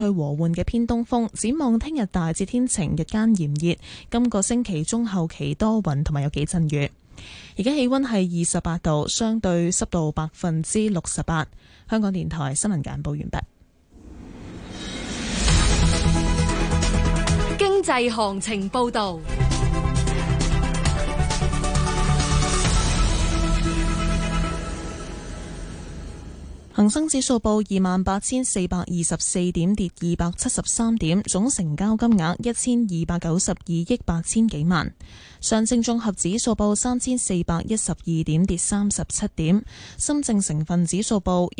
去和緩嘅偏東風，展望聽日大致天晴，日間炎熱。今個星期中後期多雲同埋有幾陣雨。而家氣溫係28度，相對濕度68%。香港電台新聞簡報完畢。 經濟行情報道。 恒生指數報28,424點，跌273點，總成交金額1292億8000幾萬。上證綜合指數報3412點，跌37點。深證成分指數報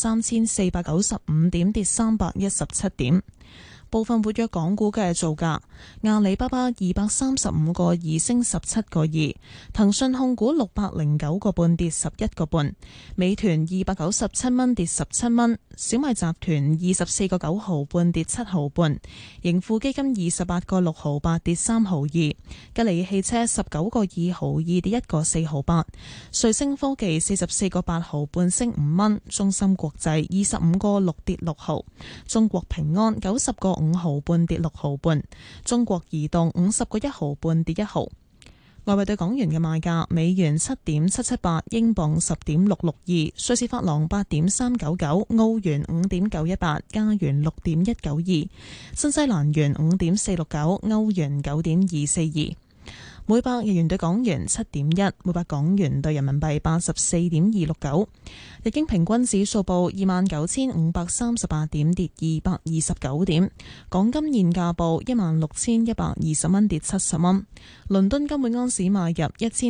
13495點，跌317點。部分活躍港股嘅造價：阿里巴巴235個2升17個2，騰訊控股609個半跌11個半，美團297蚊跌17蚊，小米集團24個9毫半跌7毫半，盈富基金28個6毫8跌3毫2，吉利汽車19個2毫2跌1個4毫8，瑞聲科技44個8毫半升5蚊，中芯國際25個6跌6毫，中國平安90個5毫半跌6毫半，中國移動50個1毫半跌1毫。外匯對港元嘅賣價：美元7.778，英鎊10.662，瑞士法郎8.399，澳元5.918，加元6.192，新西蘭元5.469，歐元9.242。每百日元對港元7.1，每百港元對人民幣84.269。日經平均指數報29,538點，跌229點。港金現價報16,120蚊，跌70蚊。倫敦金每安士買入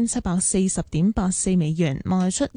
1740.84美元，賣出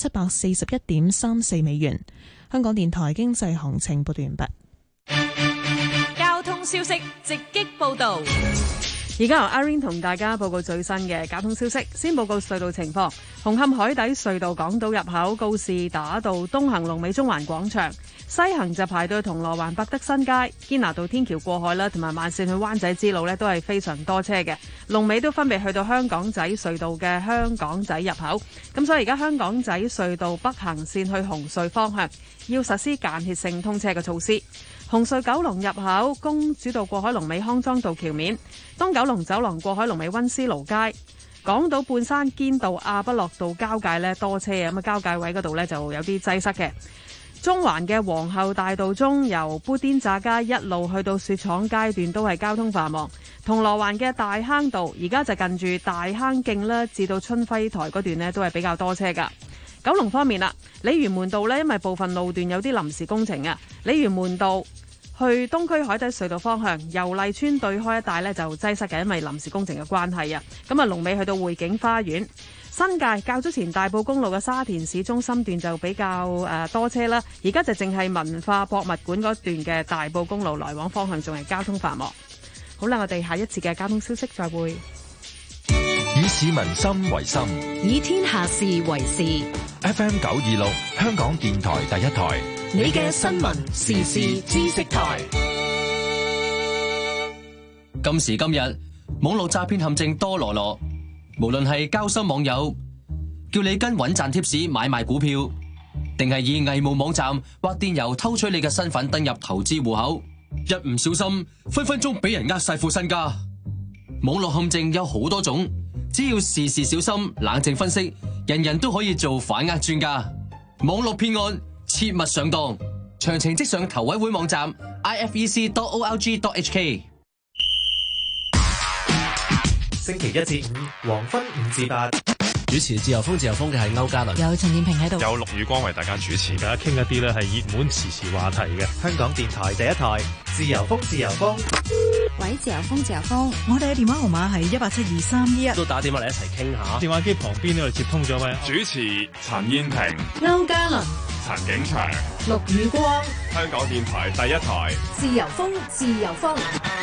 1741.34美元。香港電台經濟行情報道完畢。 交通消息直擊報道。 而家由阿 Ring 同大家報告最新嘅交通消息。先報告隧道情況：紅磡海底隧道港島入口告士打道東行龍尾中環廣場，西行就排到銅鑼灣百德新街。堅拿道天橋過海啦，同埋慢線去灣仔之路呢都係非常多車嘅。龍尾都分別去到香港仔隧道嘅香港仔入口。咁所以而家香港仔隧道北行線去紅隧方向要實施間歇性通車嘅措施。紅隧九龍入口公主道過海龍尾康莊道橋面，東九龍走廊過海龍尾溫思勞街，港島半山堅道亞畢諾道交界呢多車啊，咁交界位嗰度呢就有啲擠塞嘅。中環嘅皇后大道中由砵甸乍街一路去到雪廠街段都係交通繁忙。銅鑼灣嘅大坑道而家就近住大坑徑啦，至到春暉台嗰段呢都係比較多車噶。九龍方面啦，鯉魚門道呢因為部分路段有啲臨時工程啊，鯉魚門道去東區海底隧道方向油麗邨對開一帶呢就擠塞嘅，因為臨時工程嘅關係啊。咁啊龍尾去到匯景花園。新界較早前大埔公路嘅沙田市中心段就比較多車啦，而家就淨係文化博物館嗰段嘅大埔公路來往方向仲係交通繁忙。好啦，我哋下一次嘅交通消息再會。 以市民心為心， 以天下事為事。 FM 926香港電台第一台， 你嘅新聞時事知識台。 今時今日，網絡詐騙陷阱多羅羅，無論係交心網友叫你跟穩賺貼士買賣股票，定係以偽冒網站或電郵偷取你嘅身份登入投資戶口，一唔小心分分鐘俾人呃晒副身家。網絡陷阱有好多種，只要事事小心，冷靜分析，人人都可以做反呃專家。網絡騙案切勿上當，詳情即上投委會網站 ifec.org.hk。 星期一至五黃昏5至8， 主持自由風嘅係歐嘉倫， 有陳燕平喺度， 有陸宇光為大家主持， 大家傾一啲咧係熱門時事話題嘅。香港電台第一台自由風。 喂，自由風， 我哋嘅電話號碼係1872311， 都打電話嚟一齊傾下。 電話機旁邊呢度接通咗位主持陳燕平、 歐嘉倫、 陳景祥、 陸宇光， 香港電台第一台自由風。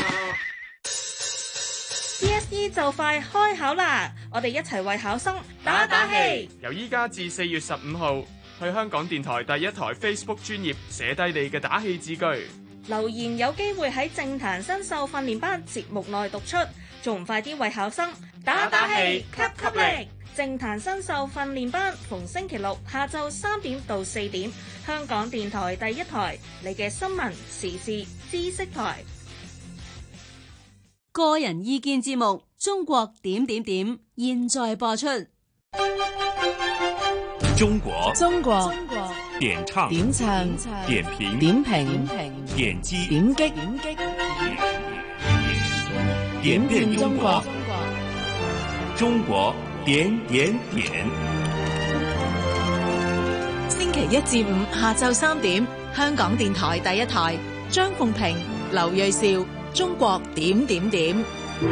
DSE 就快開考啦，我哋一齊為考生打打氣。 由依家至4月15號，去香港電台第一台 Facebook 專頁寫低你嘅打氣字句， 留言有機會喺政壇新秀訓練班節目內讀出，仲唔快啲為考生打打氣，吸力！ 政壇新秀訓練班逢星期六下晝3點到4點，香港電台第一台，你嘅新聞時事知識台。 個人意見節目《中國點點點》現在播出。 中國點唱點評點擊點變中國，中國點點點。 星期一至五下晝3點，香港電台第一台，張鳳平、劉銳紹，中國點點點。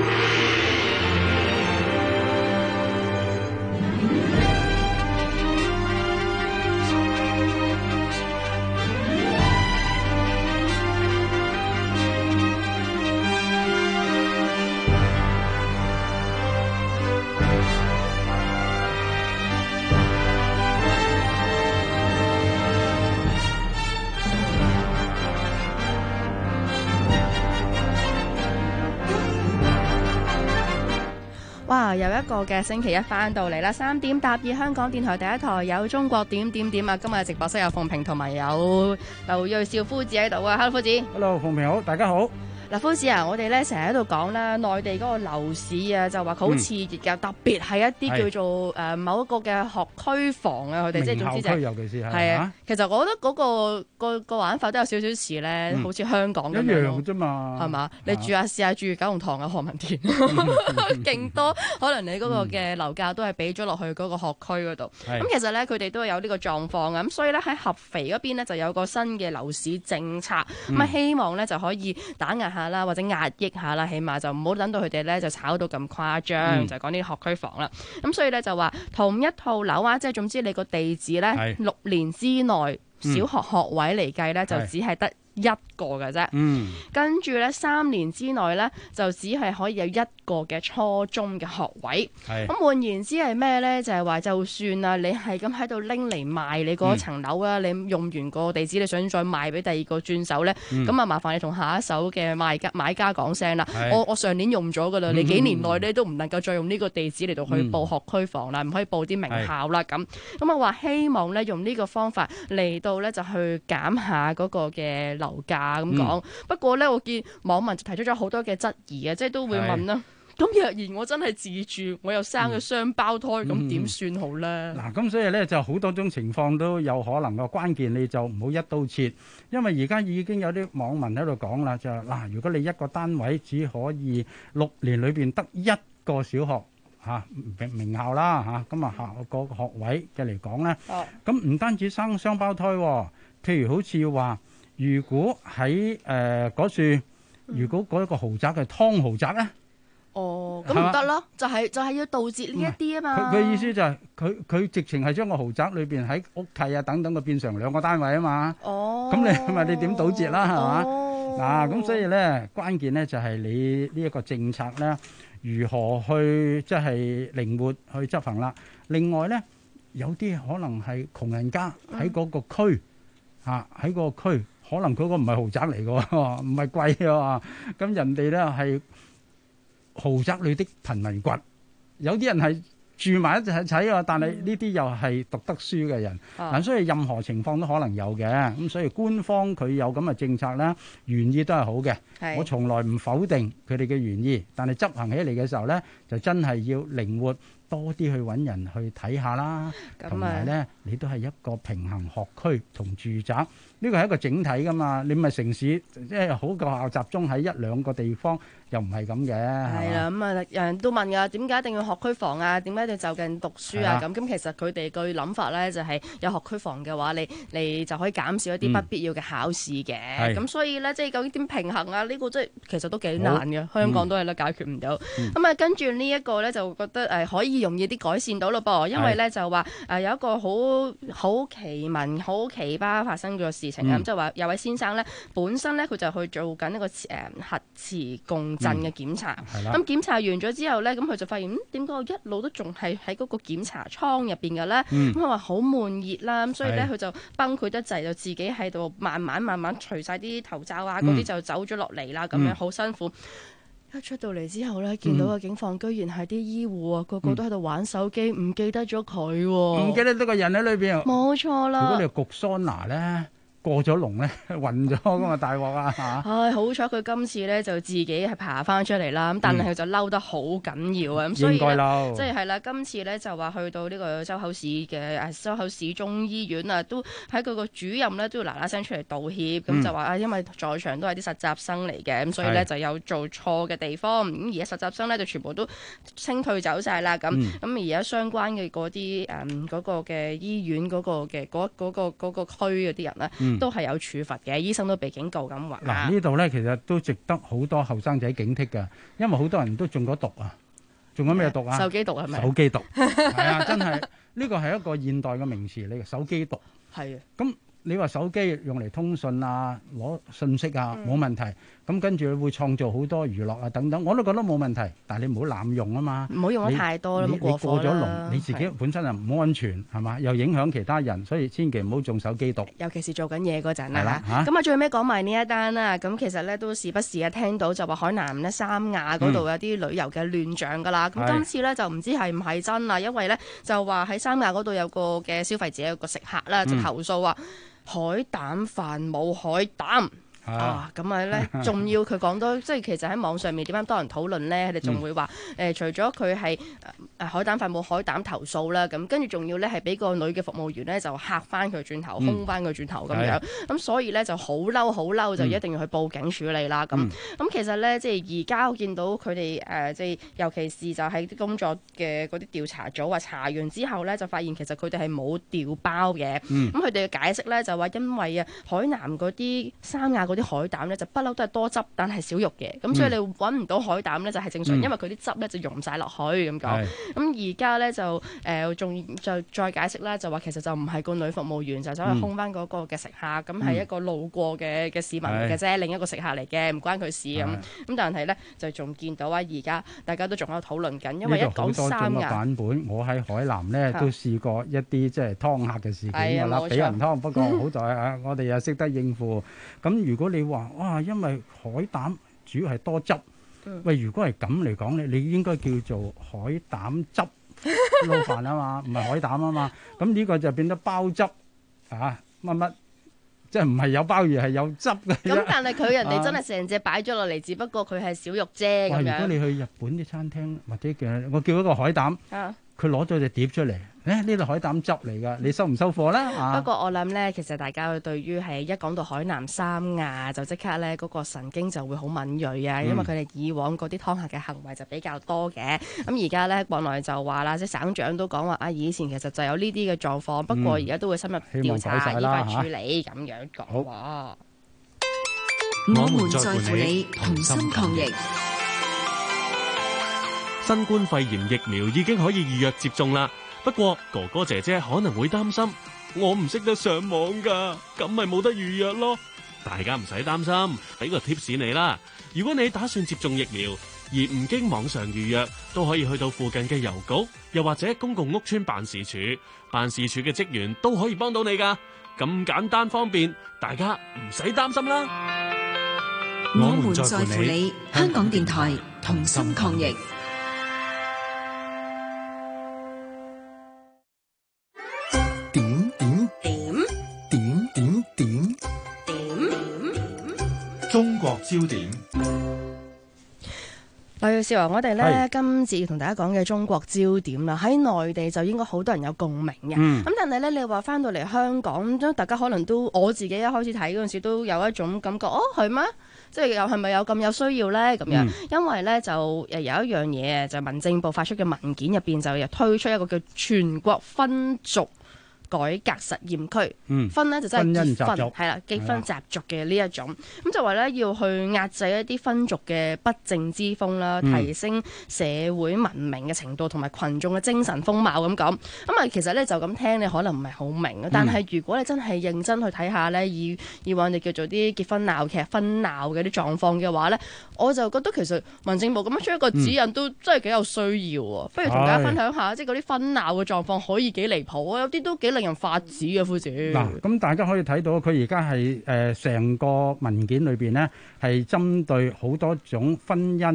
哇！又一個嘅星期一翻到嚟啦，3點搭2香港電台第一台有中國點點點啊！今日直播室有鳳平同埋有劉銳紹夫子喺度啊 ，Hello 夫子 ，Hello 鳳平好，大家好。 嗱，夫子啊，我哋咧成日喺度講啦，內地嗰個樓市啊，就話佢好熾熱㗎，特別係一啲叫做某一個嘅學區房啊，佢哋即係總之就尤其是係啊。其實我覺得嗰個玩法都有少少似咧，好似香港咁樣一樣啫嘛， 係嘛？你試下住九龍塘啊、何文田，勁多可能你嗰個嘅樓價都係俾咗落去嗰個學區嗰度。咁其實咧，佢哋都有呢個狀況啊。咁所以咧喺合肥嗰邊咧就有個新嘅樓市政策，咁希望咧就可以打壓下啦，或者壓抑下啦，起碼就唔好等到佢哋咧就炒到咁誇張，就講啲學區房啦。咁所以咧就話同一套樓啊，即係總之你個地址咧6年之內小學學位嚟計咧，就只係得一個嘅啫，跟住咧3年之內咧就只係可以有一個嘅初中嘅學位。咁換言之係咩咧？就係話就算啊，你係咁喺度拎嚟賣你嗰層樓啊，你用完個地址，你想再賣俾第二個轉手咧，咁啊麻煩你同下一手嘅買家講聲啦。我上年用咗噶啦，你幾年內咧都唔能夠再用呢個地址嚟到去報學區房啦，唔可以報啲名校啦咁。咁我話希望咧用呢個方法嚟到咧就去減下嗰個嘅樓價咁講。不過咧，我見網民就提出咗好多嘅質疑啊，即係都會問啦。咁若然我真係自住，我又生咗雙胞胎，咁點算好咧？ 嗱，咁所以咧就好多種情況都有可能，個關鍵你就唔好一刀切，因為而家已經有啲網民喺度講啦，就嗱，如果你一個單位只可以6年裏邊得一個小學名校啦咁啊個學位嘅嚟講咧，咁唔單止生雙胞胎，譬如好似話，如果喺嗰處，如果嗰一個豪宅係劏豪宅咧， 咁唔得咯，就係要杜絕呢一啲啊嘛。 佢意思就係佢直情係將個豪宅裏邊喺屋契啊等等嘅變成2個單位啊嘛。咁你點杜絕啦？係嘛？嗱，咁所以咧關鍵咧就係你呢一個政策咧如何去即係靈活去執行啦。另外咧有啲可能係窮人家喺嗰個區喺個區，可能嗰個唔係豪宅嚟嘅，唔係貴嘅，咁人哋咧係豪宅裏的貧民窟，有啲人係住埋一齊啊，但係呢啲又係讀得書嘅人，所以任何情況都可能有嘅。咁所以官方佢有咁嘅政策咧，原意都係好嘅，我從來唔否定佢哋嘅原意，但係執行起嚟嘅時候咧，就真係要靈活。多啲去揾人去睇下啦，同埋咧，你都係一個平衡學區同住宅，呢個係一個整體噶嘛。你唔係城市，即係好個學校集中喺1-2個地方，又唔係咁嘅。係啦，咁啊，人都問㗎，點解一定要學區房啊？點解一定要就近讀書啊？咁其實佢哋個諗法咧，就係有學區房嘅話，你就可以減少一啲不必要嘅考試嘅。咁所以咧，即係究竟點平衡啊？呢個即係其實都幾難嘅，香港都係解決唔到。咁啊，跟住呢一個咧，就覺得可以容易啲改善到咯噃，因為咧就話有一個好奇聞、好奇葩發生嘅事情啊，咁就話有位先生咧，本身咧佢就去做緊一個核磁共振嘅檢查，咁檢查完咗之後咧，咁佢就發現點解我一路都仲係喺嗰個檢查倉入邊嘅咧？咁佢話好悶熱啦，咁所以咧佢就崩潰得滯，就自己喺度慢慢除晒啲頭罩啊，嗰啲就走咗落嚟啦，咁樣好辛苦。 一出到嚟之後咧，見到個警況居然係啲醫護啊，個個都喺度玩手機，唔記得咗佢喎， 唔記得咗個人喺裏邊。 冇錯啦。 如果你焗桑拿咧，過咗龍咧，暈咗咁啊大鑊啊嚇！ 唉，好彩佢今次咧就自己係爬翻出嚟啦，咁但係佢就嬲得好緊要啊，咁所以咧即係啦，今次咧就話去到呢個周口市嘅周口市中醫院啊，都喺佢個主任咧都要嗱嗱聲出嚟道歉，咁就話啊，因為在場都係啲實習生嚟嘅，咁所以咧就有做錯嘅地方，咁而家實習生咧就全部都清退走晒啦，咁而家相關嘅嗰啲嗰個嘅醫院嗰個嘅嗰個區嗰啲人咧。都係有處罰嘅，醫生都被警告咁話。 嗱呢度咧，其實都值得好多後生仔警惕㗎，因為好多人都中咗毒啊，中咗咩毒啊？ 手機毒係咪？ 手機毒係啊，真係呢個係一個現代嘅名詞嚟嘅，手機毒。 係啊。 咁你話手機用嚟通訊啊、攞信息啊冇問題，咁跟住會創造好多娛樂啊等等，我都覺得冇問題。但係你唔好濫用啊嘛， 唔好用得太多啦， 你過咗龍，你自己本身又唔安全係嘛，又影響其他人，所以千祈唔好中手機毒。 尤其是做緊嘢嗰陣啦嚇。咁啊最尾講埋呢一單啦，咁其實咧都時不時啊聽到就話海南咧三亞嗰度有啲旅遊嘅亂象㗎啦。咁今次咧就唔知係唔係真啦，因為咧就話喺三亞嗰度有個嘅消費者有個食客啦就投訴話。海膽飯冇海膽咁啊咧，仲要佢講多，即係其實喺網上面點樣多人討論咧？佢哋仲會話除咗佢係海膽飯冇海膽投訴啦，咁跟住仲要咧係俾個女嘅服務員咧就嚇翻佢轉頭，兇翻佢轉頭咁樣，咁所以咧就好嬲，就一定要去報警處理啦。咁其實咧，即係而家我見到佢哋即係尤其是就喺啲工作嘅嗰啲調查組查完之後咧，就發現其實佢哋係冇調包嘅。咁佢哋嘅解釋咧就話因為啊海南嗰啲三亞嗰啲海膽咧就不嬲都係多汁，但係少肉嘅，咁所以你揾唔到海膽咧就係正常，因為佢啲汁咧就溶晒落去咁講。咁而家咧就仲就再解釋啦，就話其實就唔係個女服務員就走去兇翻嗰個嘅食客，咁係一個路過嘅市民嚟嘅啫，另一個食客嚟嘅，唔關佢事咁。咁但係咧就仲見到啊，而家大家都仲喺度討論緊，因為一講三亞版本，我喺海南咧都試過一啲即係劏客嘅事件㗎啦，俾人劏，不過好在啊，我哋又識得應付。咁如果你話哇，因為海膽主要係多汁，喂，如果係咁嚟講咧，你應該叫做海膽汁撈飯啊嘛，唔係海膽啊嘛，咁呢個就變得鮑汁乜乜，即係唔係有鮑魚係有汁嘅。 咁但係佢人哋真係成隻擺咗落嚟，只不過佢係少肉啫咁樣。 如果你去日本啲餐廳或者我叫一個海膽，佢攞咗隻碟出嚟。呢度海膽汁嚟㗎，你收唔收貨啦？ 不過我諗咧，其實大家對於係一講到海南三亞就即刻咧嗰個神經就會好敏鋭啊，因為佢哋以往嗰啲劏客嘅行為就比較多嘅。咁而家咧國內就話啦，即係省長都講話啊，以前其實就有呢啲嘅狀況，不過而家都會深入調查，依法處理咁樣講。 我們在乎你，同心抗疫。 新冠肺炎疫苗已經可以預約接種啦。不過哥哥姐姐可能會擔心，我唔識得上網㗎，咁咪冇得預約咯。大家唔使擔心，俾個貼士你啦。如果你打算接種疫苗而唔經網上預約，都可以去到附近嘅郵局，又或者公共屋邨辦事處，辦事處嘅職員都可以幫到你㗎。咁簡單方便，大家唔使擔心啦。 我們在乎你，香港電台同心抗疫。 中國焦點。 劉耀少，我哋咧今次要同大家講嘅中國焦點啦，喺內地就應該好多人有共鳴嘅。咁但係咧，你話翻到嚟香港，大家可能都我自己一開始睇嗰陣時都有一種感覺，係咩？即係又係咪有咁有需要咧？咁樣，因為咧就有一樣嘢，就民政部發出嘅文件入邊就推出一個叫全國分族改革實驗區，婚呢就真係結婚，係啦，結婚習俗嘅呢一種，咁就話咧要去壓制一啲婚族嘅不正之風啦，提升社會文明嘅程度同埋群眾嘅精神風貌咁講。咁啊，其實咧就咁聽你可能唔係好明，但係如果你真係認真去睇下咧，以往我哋叫做啲結婚鬧劇、婚鬧嘅啲狀況嘅話咧，我就覺得其實民政部咁樣出一個指引都真係幾有需要喎。不如同大家分享下，即係嗰啲婚鬧嘅狀況可以幾離譜啊，有啲都幾令人髮指嘅，夫子。 嗱，咁大家可以睇到，佢而家係成個文件裏邊呢，係針對好多種婚姻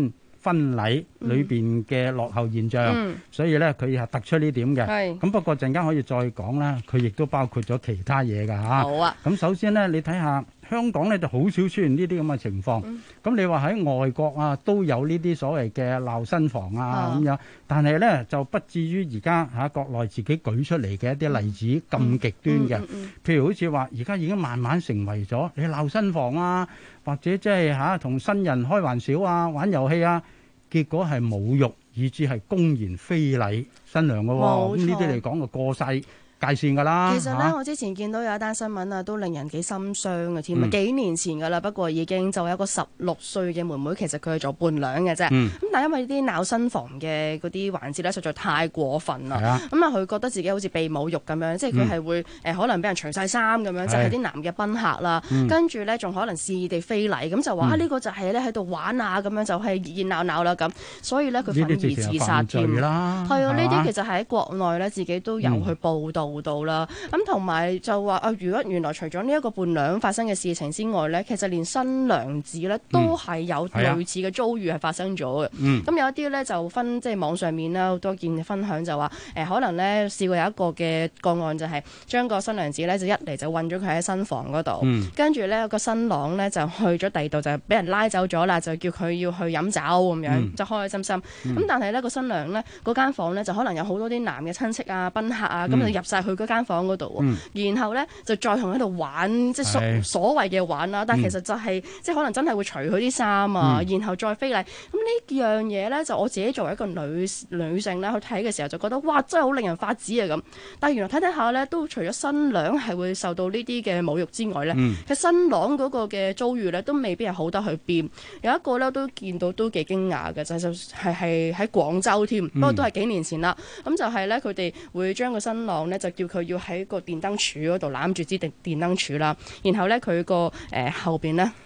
婚禮裏邊嘅落後現象，所以咧佢係突出呢點嘅。咁不過陣間可以再講啦，佢亦都包括咗其他嘢㗎嚇。 好啊。 咁首先咧，你睇下香港咧就好少出現呢啲咁嘅情況。咁你話喺外國啊都有呢啲所謂嘅鬧新房啊咁樣，但係咧就不至於而家嚇國內自己舉出嚟嘅一啲例子咁極端嘅。譬如好似話而家已經慢慢成為咗你鬧新房啊，或者即係嚇同新人開玩笑啊、玩遊戲啊，結果係侮辱，以至係公然非禮新娘嘅喎。咁呢啲嚟講就過晒界線㗎啦。 其實咧，我之前見到有一單新聞啊，都令人幾心傷嘅添啊。幾年前㗎啦，不過已經就有一個16歲嘅妹妹，其實佢係做伴娘嘅啫。咁但係因為啲鬧新房嘅嗰啲環節咧，實在太過分啦。咁啊，佢覺得自己好似被侮辱咁樣，即係佢係會可能俾人除晒衫咁樣，就係啲男嘅賓客啦。跟住咧，仲可能肆意地非禮，咁就話呢個就係咧喺度玩啊，咁樣就係熱熱鬧鬧啦咁。所以咧，佢憤而自殺添。係啊，呢啲其實係喺國內咧，自己都有去報導到啦。咁同埋就話啊，如果原來除咗呢一個伴娘發生嘅事情之外咧，其實連新娘子咧都係有類似嘅遭遇係發生咗嘅。咁有一啲咧就即係網上面啦，好多見分享就話可能咧試過有一個嘅個案就係將個新娘子咧就一嚟就韞咗佢喺新房嗰度，跟住咧個新郎咧就去咗第二度就俾人拉走咗啦，就叫佢要去飲酒咁樣，就開開心心。咁但係咧個新娘咧嗰間房咧就可能有好多啲男嘅親戚啊、賓客啊，咁就入晒去嗰間房嗰度，然後咧就再同喺度玩，即係所謂嘅玩啦。但係其實就係即係可能真係會除佢啲衫啊，然後再非禮。咁呢樣嘢咧，就我自己作為一個女性咧去睇嘅時候，就覺得哇，真係好令人髮指啊咁。但係原來睇睇下咧，都除咗新娘係會受到呢啲嘅侮辱之外咧，其實新郎嗰個嘅遭遇咧都未必係好得去邊。有一個咧都見到都幾驚訝嘅，就係喺廣州添，不過都係幾年前啦。咁就係咧，佢哋會將個新郎咧就叫佢要喺個電燈柱嗰度攬住支電燈柱啦，然後咧佢個後邊咧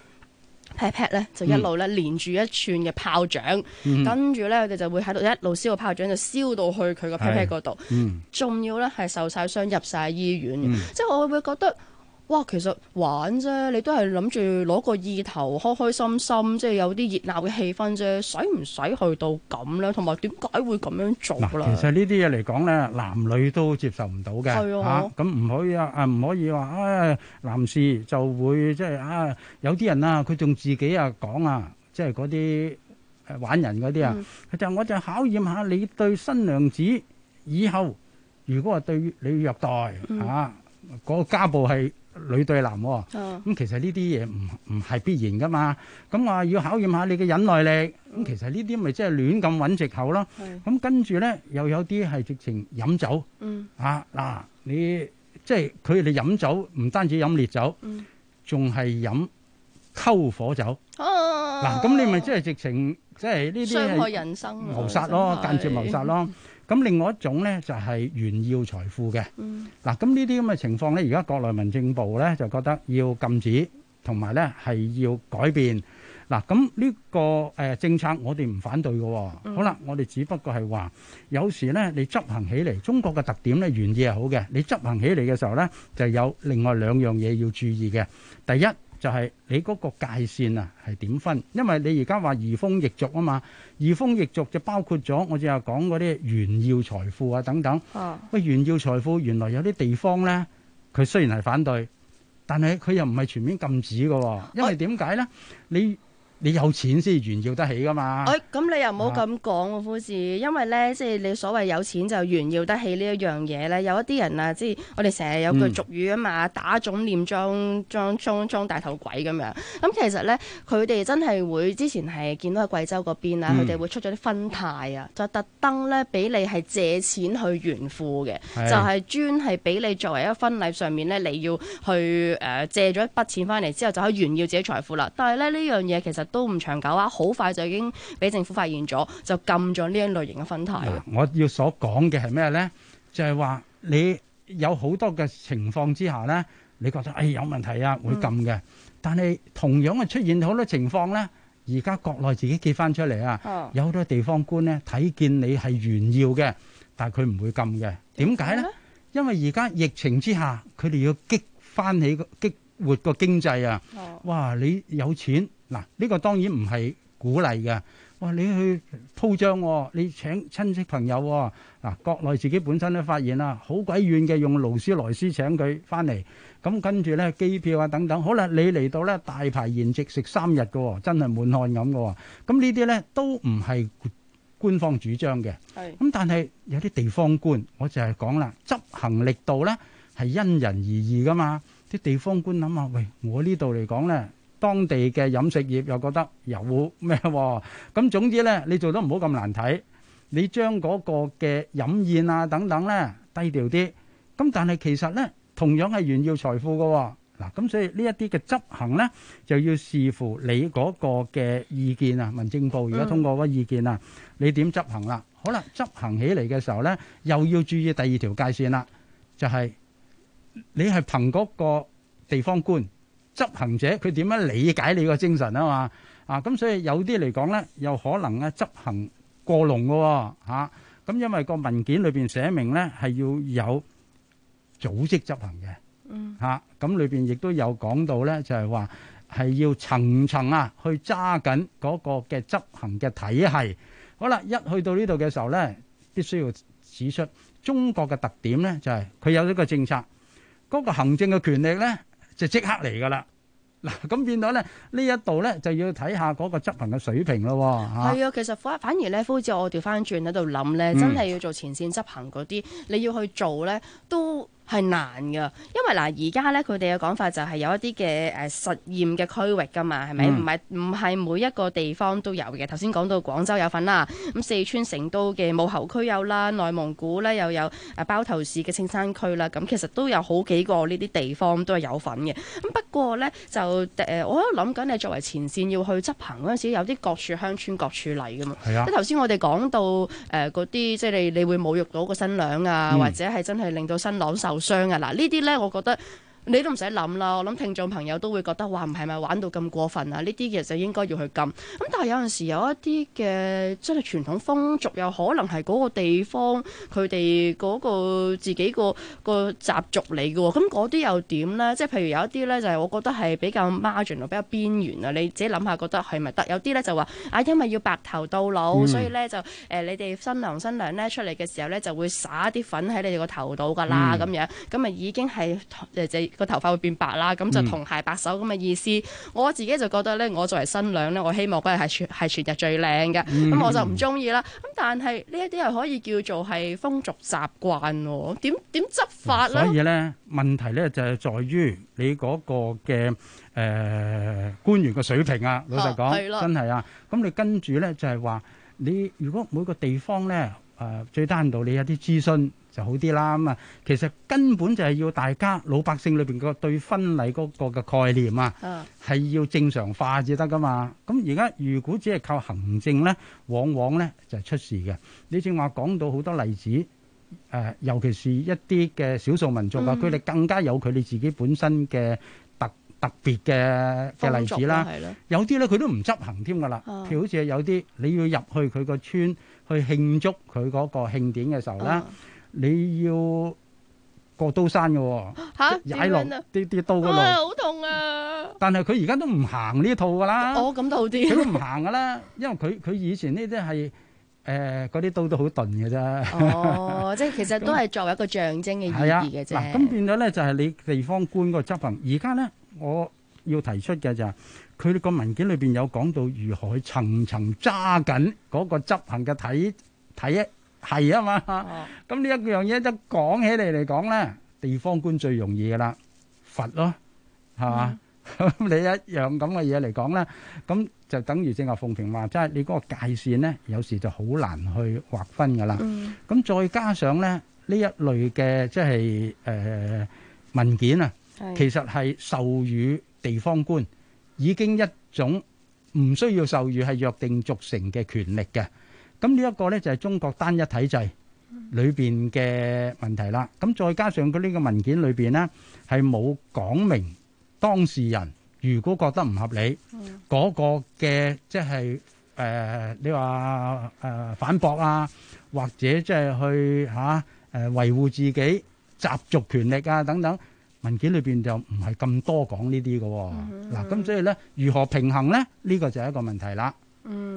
pat 咧就一路咧連住一串嘅炮仗，跟住咧佢哋就會喺度一路燒個炮仗，就燒到去佢個 pat 嗰度，仲要咧係受晒傷入晒醫院嘅，即係我會覺得。哇，其實玩啫，你都係諗住攞個意頭，開開心心，即係有啲熱鬧嘅氣氛啫，使唔使去到咁咧？同埋點解會咁樣做啦？ 其實呢啲嘢嚟講咧，男女都接受唔到嘅嚇，咁唔可以唔可以話男士就會即係有啲人啊，佢仲自己講即係嗰啲玩人嗰啲我就考驗下你對新娘子以後，如果話對你虐待嗰個家暴係女對男咁其實呢啲嘢唔係必然噶嘛，咁話要考驗下你嘅忍耐力，咁其實呢啲咪即係亂咁揾藉口咯。咁跟住咧又有啲係直情飲酒，你即係佢哋飲酒唔單止飲烈酒，仲係飲篝火酒。咁你咪即係直情即係呢啲傷害人生、謀殺咯，間接謀殺咯。咁另外一種咧就係炫耀財富嘅。咁呢啲咁嘅情況咧，而家國內民政部咧就覺得要禁止，同埋咧係要改變。咁呢個政策我哋唔反對嘅。好啦，我哋只不過係話，有時咧你執行起嚟，中國嘅特點咧原意係好嘅，你執行起嚟嘅時候咧就有另外兩樣嘢要注意嘅。第一就係你嗰個界線係點分？因為你而家話移風易俗啊嘛，移風易俗就包括咗我淨係講嗰啲炫耀財富等等。炫耀財富原來有啲地方咧，佢雖然係反對，但係佢又唔係全面禁止嘅。因為點解咧？你有錢先炫耀得起噶嘛？ 咁你又唔好咁講喎，夫子，因為咧，即係你所謂有錢就炫耀得起呢一樣嘢咧，有一啲人啊，即係我哋成日有句俗語啊嘛，打腫臉裝大頭鬼咁樣。咁其實咧，佢哋真係會之前係見到喺貴州嗰邊啊，佢哋會出咗啲分貸啊，就特登咧俾你係借錢去炫富嘅，就係專係俾你作為一個婚禮上面咧，你要去借咗一筆錢翻嚟之後，就可以炫耀自己財富啦。但係咧呢樣嘢其實都唔長久啊，好快就已經俾政府發現咗，就禁咗呢一類型嘅分貸。 我要所講嘅係咩呢？就係話你有好多嘅情況之下呢，你覺得有問題會禁嘅，但係同樣係出現好多情況呢，而家國內自己揭翻出嚟有好多地方官呢睇見你係炫耀嘅，但係佢唔會禁嘅。點解呢？因為而家疫情之下，佢哋要激活個經濟哇！你有錢嗱，呢個當然唔係鼓勵嘅。哇！你去鋪張喎，你請親戚朋友喎，嗱，國內自己本身都發現啦，好鬼遠嘅用勞斯萊斯請佢翻嚟，咁跟住咧機票啊等等，好啦，你嚟到咧大排筵席食3日嘅喎，真係滿漢咁嘅喎，咁呢啲咧都唔係官方主張嘅，咁但係有啲地方官，我就係講啦，執行力度咧係因人而異噶嘛，啲地方官諗下，喂，我呢度嚟講咧。當地嘅飲食業又覺得有咩喎？咁總之咧，你做得唔好咁難睇，你將嗰個嘅飲宴啊等等咧低調啲。咁但係其實咧，同樣係炫耀財富嘅喎。嗱，咁所以呢一啲嘅執行咧，就要視乎你嗰個嘅意見啊。民政部而家通過嗰個意見啊，你點執行啦？好啦，執行起嚟嘅時候咧，又要注意第二條界線啦，就係你係憑嗰個地方官。執行者佢點樣理解你個精神啊嘛啊，咁所以有啲嚟講咧，又可能咧執行過籠嘅喎嚇。咁因為個文件裏邊寫明咧係要有組織執行嘅嚇，咁裏邊亦都有講到咧，就係話係要層層啊去揸緊嗰個嘅執行嘅體系。好啦，一去到呢度嘅時候咧，必須要指出中國嘅特點咧，就係佢有一個政策，嗰個行政嘅權力咧。就即刻嚟噶啦，嗱咁變到咧呢一度咧就要睇下嗰個執行嘅水平咯嚇。係啊，其實反而咧，好似我調翻轉喺度諗咧，真係要做前線執行嗰啲，你要去做咧都係難㗎，因為嗱而家咧佢哋嘅講法就係有一啲嘅實驗嘅區域㗎嘛，係咪？唔係每一個地方都有嘅。頭先講到廣州有份啦，咁四川成都嘅武侯區有啦，內蒙古咧又有包頭市嘅青山區啦，咁其實都有好幾個呢啲地方都係有份嘅。咁不過咧就我喺度諗緊，你作為前線要去執行嗰陣時，有啲各處鄉村各處例㗎嘛。係啊。即係頭先我哋講到嗰啲，即係你會侮辱到個新娘啊，或者係真係令到新郎受傷啊！嗱，呢啲咧，我覺得你都唔使諗啦。我諗聽眾朋友都會覺得話唔係咪玩到咁過分啊？呢啲其實應該要去禁。咁但係有陣時有一啲嘅真係傳統風俗，又可能係嗰個地方佢哋嗰個自己個習俗嚟嘅喎。咁嗰啲又點咧？即係譬如有一啲咧，就係我覺得係比較 margin 比較邊緣啊。你自己諗下，覺得係咪得？有啲咧就話啊，因為要白頭到老，所以咧就你哋新郎新娘咧出嚟嘅時候咧，就會灑啲粉喺你哋個頭度㗎啦，咁樣咁啊已經係個頭髮會變白啦，咁就同鞋白手咁嘅意思。我自己就覺得咧，我作為新娘咧，我希望嗰日係全日最靚嘅，咁我就唔中意啦。咁但係呢一啲係可以叫做係風俗習慣喎，點執法咧？ 所以咧問題咧就係在於你嗰個嘅官員嘅水平啊，老實講真係啊。咁你跟住咧就係話你如果每個地方咧最低限度你有啲諮詢就好啲啦。咁啊，其實根本就係要大家老百姓裏邊個對婚禮嗰個嘅概念啊，係要正常化至得噶嘛。咁而家如果只係靠行政咧，往往咧就係出事嘅。你正話講到好多例子，尤其是一啲嘅少數民族啊，佢哋更加有佢哋自己本身嘅特別嘅例子啦。有啲咧佢都唔執行添噶啦，譬如好似係有啲你要入去佢個村去慶祝佢嗰個慶典嘅時候咧。你要過刀山嘅喎，踩落啲刀嗰度， 好痛啊！ 但係佢而家都唔行呢套㗎啦。 哦，咁都好啲。 佢都唔行㗎啦，因為佢以前呢啲係嗰啲刀都好鈍嘅啫。 哦，即係其實都係作為一個象徵嘅意義嘅啫。 嗱，咁變咗咧就係你地方官個執行。而家咧我要提出嘅就係佢哋個文件裏邊有講到如何去層層揸緊嗰個執行嘅睇係啊嘛，咁呢一樣嘢一講起嚟講咧，地方官最容易噶啦，罰咯，係嘛？咁你一樣咁嘅嘢嚟講咧，咁就等於正話鳳萍話齋，你嗰個界線咧，有時就好難去劃分噶啦。咁再加上咧呢一類嘅即係文件啊，其實係授予地方官已經一種唔需要授予係約定俗成嘅權力嘅。咁呢一個咧就係中國單一體制裏邊嘅問題啦。咁再加上佢呢個文件裏邊咧係冇講明當事人如果覺得唔合理，嗰個嘅即係你話反駁啊，或者即係去維護自己習俗權力啊等等，文件裏邊就唔係咁多講呢啲嘅。嗱，咁所以咧如何平衡咧？呢個就係一個問題啦。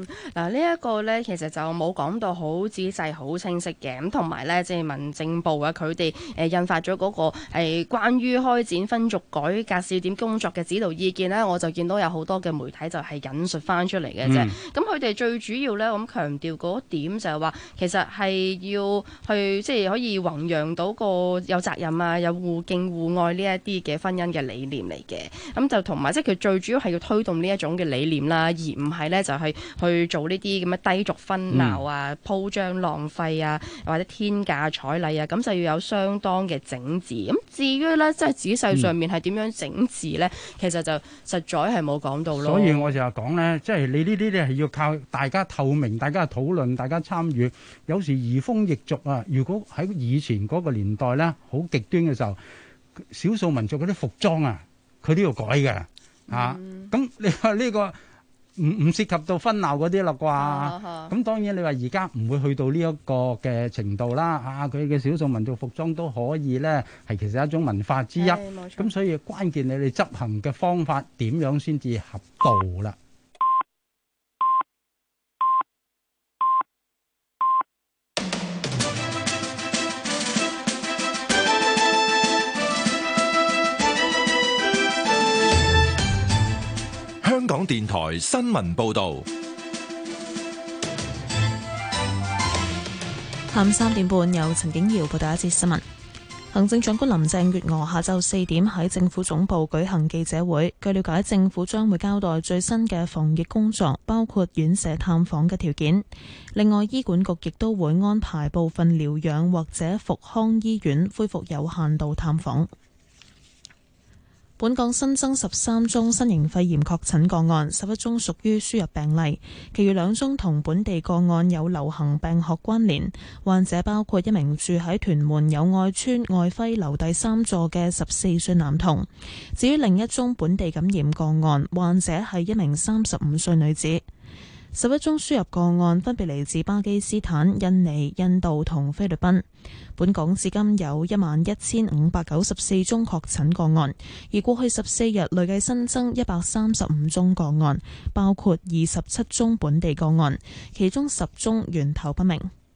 嗱呢一個呢，其實就冇講到好仔細、好清晰嘅，咁同埋呢，即係民政部啊，佢哋印發咗嗰個係關於開展分族改革試點工作嘅指導意見呢，我就見到有好多嘅媒體就係引述翻出嚟嘅啫。咁佢哋最主要呢，咁強調嗰點就係話，其實係要去即係可以弘揚到個有責任啊、有互敬互愛呢一啲嘅婚姻嘅理念嚟嘅。咁就同埋即係佢最主要係要推動呢一種嘅理念啦，而唔係呢就係去做呢啲咁嘅低俗婚鬧啊、鋪張浪費啊，或者天價彩禮啊，咁就要有相當嘅整治。咁至於呢，即係仔細上面係點樣整治呢？其實就實在係冇講到咯。 所以我就講呢，即係你呢啲咧係要靠大家透明、大家討論、大家參與。有時移風易俗啊，如果喺以前嗰個年代呢，好極端嘅時候，少數民族嗰啲服裝啊，佢都要改嘅嚇。咁你話呢個唔涉及到婚鬧嗰啲啦啩？咁當然你話而家唔會去到呢一個嘅程度啦。佢嘅少數民族服裝都可以咧，係其實一種文化之一。咁所以關鍵你哋執行嘅方法點樣先至合道啦。 香港電台新聞報導， 下午3點半由陳景瑤報道一節新聞。行政長官林鄭月娥下晝4點喺政府總部舉行記者會。據了解，政府將會交代最新嘅防疫工作，包括院舍探訪嘅條件。另外，醫管局亦都會安排部分療養或者復康醫院恢復有限度探訪。本港新增13宗新型肺炎確診個案，11宗屬於輸入病例，其餘2宗同本地個案有流行病學關聯。患者包括一名住喺屯門友愛邨愛輝樓第3座嘅14歲男童。至於另一宗本地感染個案，患者係一名35歲女子。11宗輸入個案分別嚟自巴基斯坦、印尼、印度同菲律賓。本港至今有11,594宗確診個案，而過去14日累計新增135宗個案，包括27宗本地個案，其中10宗源頭不明。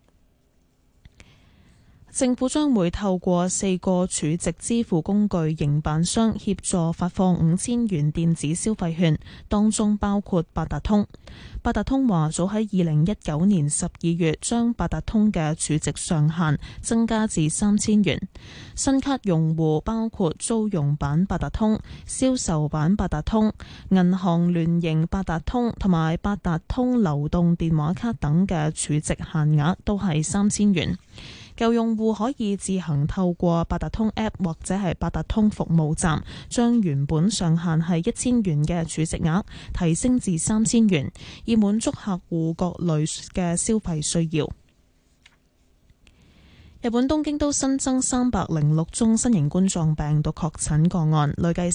政府將會透過4個儲值支付工具營辦商協助發放5000元電子消費券，當中包括八達通。八達通話早喺2019年12月將八達通嘅儲值上限增加至3000元。新卡用戶包括租用版八達通、銷售版八達通、銀行聯營八達通同埋八達通流動電話卡等嘅儲值限額都係3000元。舊用戶可以自行透過八達通 App 或者係八達通服務站，將原本上限係1000元嘅儲值額提升至3000元，以滿足客戶各類嘅消費需要。日本東京都新增306宗新型冠狀病毒確診個案，累計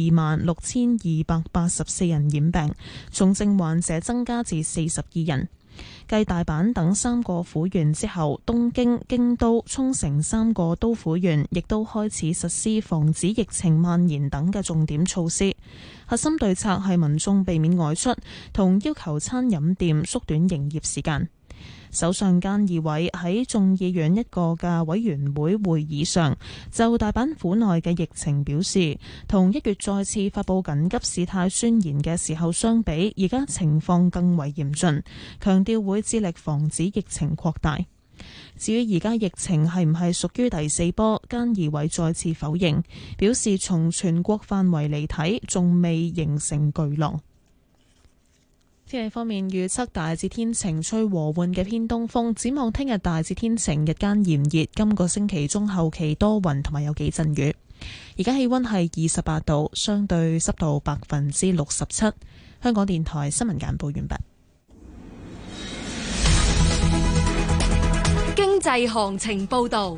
126,284人染病，重症患者增加至42人。繼大阪等3個府縣之後，東京、京都、沖繩3個都府縣亦都開始實施防止疫情蔓延等嘅重點措施。核心對策係民眾避免外出，同要求餐飲店縮短營業時間。首相菅義偉喺眾議院一個嘅委員會會議上，就大阪府內嘅疫情表示，同1月再次發佈緊急事態宣言嘅時候相比，而家情況更為嚴峻，強調會致力防止疫情擴大。至於而家疫情係唔係屬於第4波，菅義偉再次否認，表示從全國範圍嚟睇，仲未形成巨浪。天氣方面預測大致天晴，吹和緩嘅偏東風。展望聽日大致天晴，日間炎熱。今個星期中後期多雲同埋有幾陣雨。而家氣溫係28度，相對濕度67%。香港電台新聞簡報完畢。 經濟行情報道。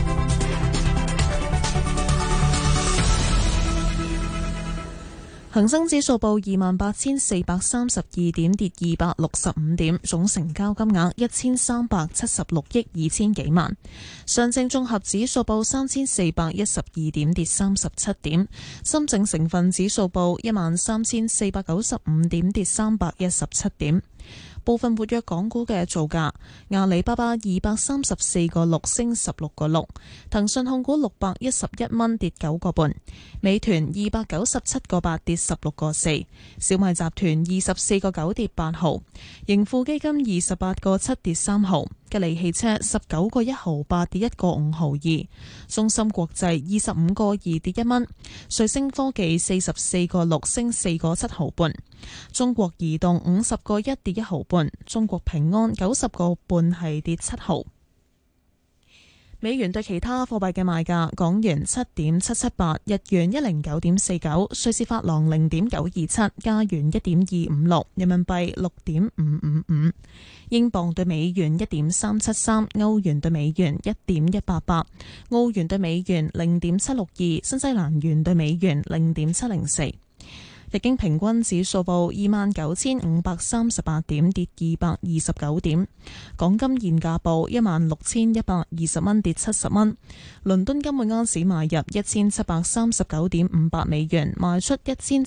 恒生指數報28,432點，跌265點，總成交金額1376億2000幾萬。上證綜合指數報3412點，跌37點。深證成分指數報13495點，跌317點。 部分活躍港股嘅造價：阿里巴巴234.6升16.6，騰訊控股611蚊跌9個半，美團297.8跌16.4，小米集團24.9跌8毫，盈富基金28.7跌3毫，吉利汽車19.1毫8跌1個5毫2，中芯國際25.2跌1蚊，瑞聲科技44.6升4.7毫半，中國移動50.1跌1毫半，中國平安90.5係跌7毫。美元對其他貨幣嘅賣價：港元7.778，日元109.49，瑞士法郎0.927，加元1.256，人民幣6.555，英鎊對美元1.373，歐元對美元1.188，澳元對美元0.762，新西蘭元對美元0.704。日經平均指數報29,538點，跌229點。港金現價報16,120蚊，跌70蚊。倫敦金每盎司買入1739.58美元，賣出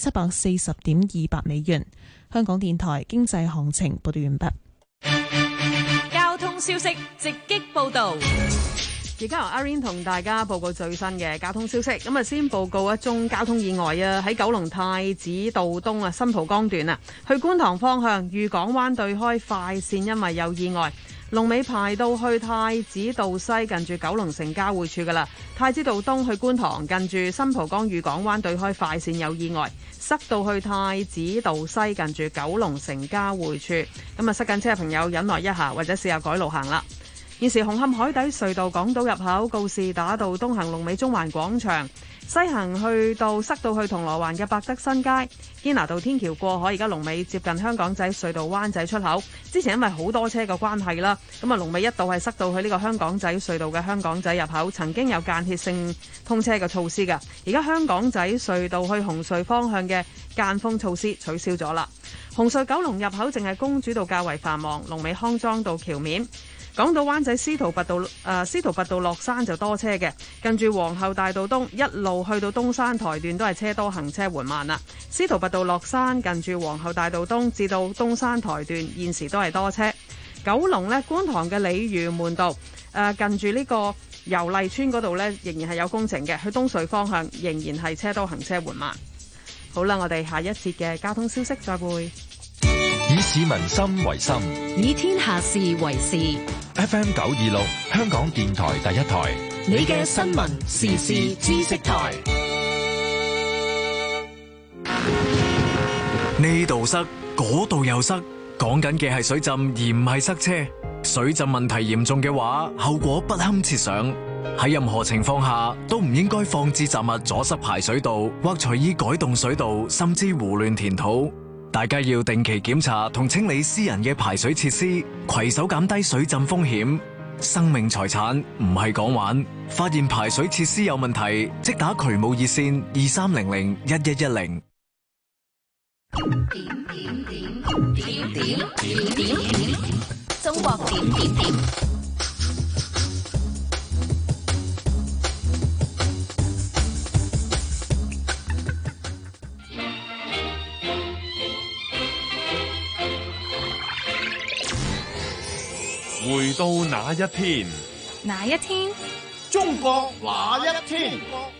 1740.28美元。香港電台經濟行情報道完畢。 交通消息直擊報道。 而家由阿 Rain 同大家報告最新嘅交通消息。咁啊，先報告一宗交通意外啊！喺九龍太子道東啊，新蒲崗段啊，去觀塘方向裕港灣對開快線，因為有意外，龍尾排到去太子道西，近住九龍城交匯處噶啦。太子道東去觀塘，近住新蒲崗裕港灣對開快線有意外，塞到去太子道西，近住九龍城交匯處。咁啊，塞緊車嘅朋友忍耐一下，或者試下改路行啦。現時紅磡海底隧道港島入口告士打道東行龍尾中環廣場，西行去到塞到去銅鑼灣嘅百德新街，堅拿道天橋過海，而家龍尾接近香港仔隧道灣仔出口。之前因為好多車嘅關係啦，咁啊龍尾一度係塞到去呢個香港仔隧道嘅香港仔入口，曾經有間歇性通車嘅措施㗎。而家香港仔隧道去紅隧方向嘅間封措施取消咗啦。紅隧九龍入口淨係公主道較為繁忙，龍尾康莊道橋面。港島灣仔司徒拔道落山就多車嘅，近住皇后大道東一路去到東山台段都係車多，行車緩慢啦。司徒拔道落山近住皇后大道東至到東山台段現時都係多車。九龍呢，觀塘嘅鯉魚門道近住呢個油麗村嗰度呢，仍然係有工程嘅，去東隧方向仍然係車多，行車緩慢。好啦，我哋下一節嘅交通消息再會。 以市民心為心， 以天下事為事。 FM 926，香港電台第一台， 你嘅新聞時事知識台。 呢度塞，嗰度又塞，講緊嘅係水浸而唔係塞車。水浸問題嚴重嘅話，後果不堪設想。喺任何情況下都唔應該放置雜物阻塞排水道，或隨意改動水道，甚至胡亂填土。大家要定期檢查同清理私人嘅排水設施，攜手減低水浸風險。生命財產唔係講玩，發現排水設施有問題，即打渠務熱線23001110。 中國點點點。 回到那一天， 哪一天？ 中國那一天？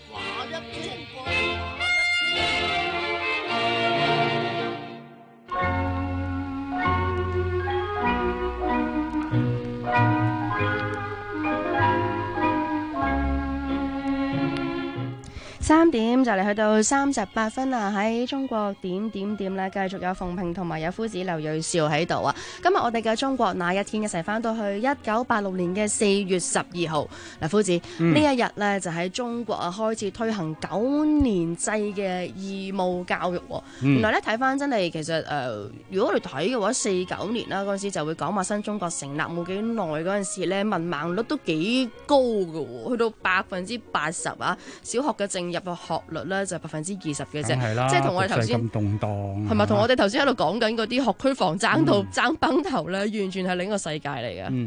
3點就嚟去到38分啦！喺中國點點點咧，繼續有鳳萍同埋有夫子劉銳紹喺度啊！今日我哋嘅中國那一天一齊翻到去1986年嘅4月12號。嗱，夫子呢一日咧就喺中國啊開始推行9年制嘅義務教育。原來咧睇翻真係其實如果我哋睇嘅話，49年啦嗰陣時就會講話新中國成立冇幾耐嗰陣時咧，文盲率都幾高㗎，去到80%啊！小學嘅正入個學率咧就20%嘅啫，即係同我哋頭先咁動盪， 係咪同我哋頭先喺度講緊嗰啲學區房爭到爭崩頭咧，完全係另一個世界嚟嘅。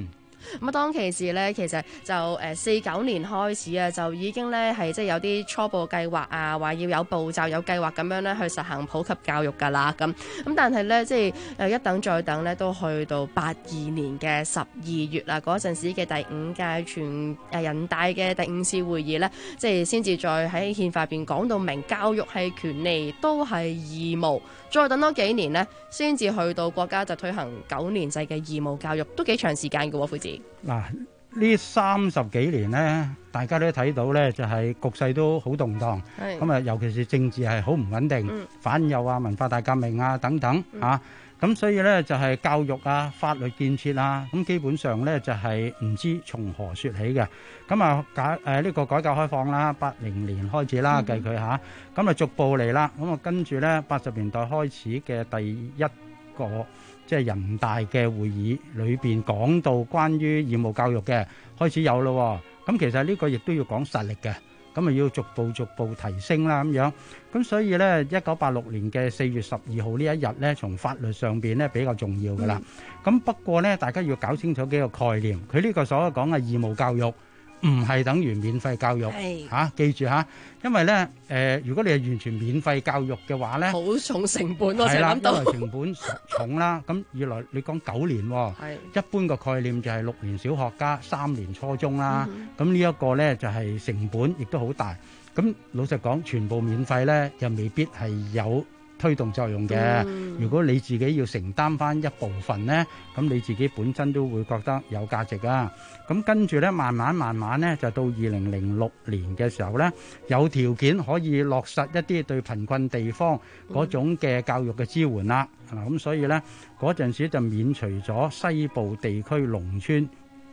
咁啊，當其時咧，其實就49年開始啊，就已經咧係即係有啲初步計劃啊，話要有步驟、有計劃咁樣咧去實行普及教育㗎啦。咁但係咧，即係一等再等咧，都去到82年嘅12月啦，嗰陣時嘅第5屆全人大嘅第5次會議咧，即係先至再喺憲法入邊講到明教育係權利，都係義務。再等多幾年呢，先至去到國家就推行9年制嘅義務教育，都幾長時間嘅喎，夫子。 嗱，呢30幾年呢，大家都睇到呢，就係局勢都好動盪。咁啊，尤其是政治係好唔穩定，反右啊、文化大革命啊等等嚇。咁所以呢，就係教育啊、法律建設啊，咁基本上呢，就係唔知從何説起嘅。咁啊呢個改革開放啦，80年開始啦，計佢嚇，咁啊逐步嚟啦。咁啊跟住呢，80年代開始嘅第一個即係人大嘅會議裏邊講到關於義務教育嘅開始有咯。咁其實呢個亦都要講實力嘅。咁啊要逐步提升啦咁樣，咁所以咧1986年嘅4月12號呢一日咧，從法律上邊咧比較重要噶啦。咁不過咧，大家要搞清楚幾個概念，佢呢個所講嘅義務教育唔係等於免費教育嚇，記住嚇，因為咧如果你係完全免費教育嘅話咧， 好重成本我成日諗到。 一來成本重啦，咁二來你講9年喎，一般個概念就係6年小學加3年初中啦，咁呢一個咧就係成本亦都好大。咁老實講，全部免費咧又未必係有推動作用嘅。如果你自己要承擔翻一部分呢，咁你自己本身都會覺得有價值啊。咁跟住呢，慢慢呢，就到2006年嘅時候呢，有條件可以落實一啲對貧困地方嗰種嘅教育嘅支援啦。咁所以呢，嗰陣時就免除咗西部地區農村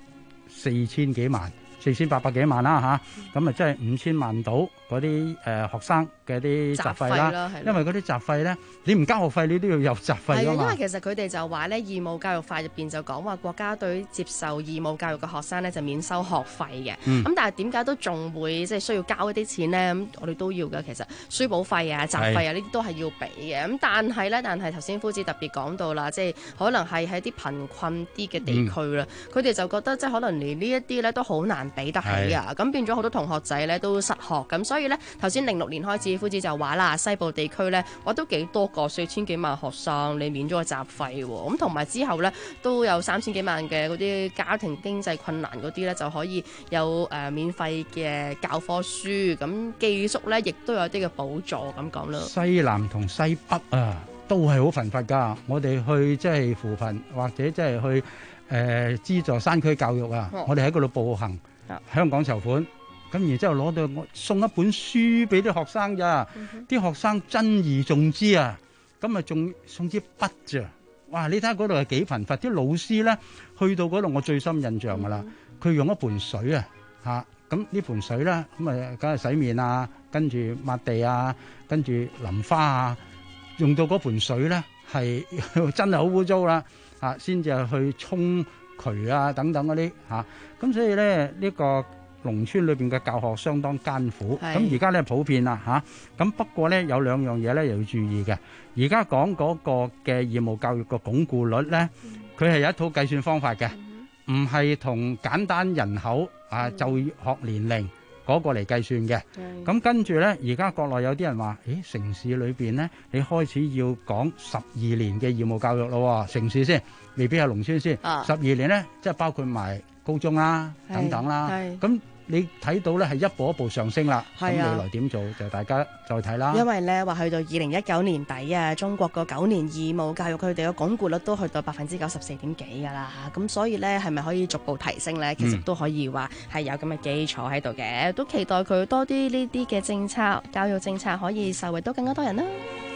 4000幾萬。4800幾萬啦嚇，咁啊即係5000萬到嗰啲學生嘅啲雜費啦，因為嗰啲雜費咧，你唔交學費，你都要有雜費㗎嘛。 因為其實佢哋就話咧，義務教育法入邊就講話國家對接受義務教育嘅學生咧就免收學費嘅。咁但係點解都仲會即係需要交一啲錢咧？咁我哋都要嘅，其實書簿費啊、雜費啊呢啲都係要俾嘅。咁但係頭先夫子特別講到啦，即係可能係喺啲貧困啲嘅地區啦，佢哋就覺得即係可能連呢一啲咧都好難俾得起啊，咁變咗好多同學仔咧都失學，咁所以咧頭先06年開始，夫子就話啦，西部地區咧我都幾多個4000幾萬學生，你免咗個雜費喎，咁同埋之後咧都有3000幾萬嘅嗰啲家庭經濟困難嗰啲咧就可以有免費嘅教科書，咁寄宿咧亦都有啲嘅補助咁講啦。 西南同西北啊都係好貧乏㗎，我哋去即係扶貧或者即係去資助山區教育啊，我哋喺嗰度步行。香港籌款，咁然之後攞到我送一本書俾啲學生咋，啲學生珍而重之啊，咁啊仲送支筆咋，哇！你睇下嗰度係幾貧乏，啲老師咧去到嗰度，我最深印象噶啦，佢用一盆水啊嚇，咁呢盆水咧咁啊，梗係洗面啊，跟住抹地啊，跟住淋花啊，用到嗰盆水咧係真係好污糟啦嚇，先至去沖渠啊等等嗰啲嚇，咁所以咧呢個農村裏邊嘅教學相當艱苦，咁而家咧普遍啦嚇，咁不過咧有兩樣嘢咧又要注意嘅，而家講嗰個嘅義務教育嘅鞏固率咧，佢係有一套計算方法嘅，唔係同簡單人口啊就學年齡嗰個嚟計算嘅，咁跟住咧而家國內有啲人話，誒城市裏邊咧你開始要講12年嘅義務教育咯，城市先。未必係農村先，12年咧，即係包括埋高中啦、等等啦。咁你睇到咧係一步一步上升啦。咁未來點做就大家再睇啦。 因為咧話去到2019年底啊，中國個9年義務教育佢哋嘅鞏固率都去到94.幾%㗎啦。咁所以咧係咪可以逐步提升咧？其實都可以話係有咁嘅基礎喺度嘅。都期待佢多啲呢啲嘅政策，教育政策可以受惠到更加多人啦。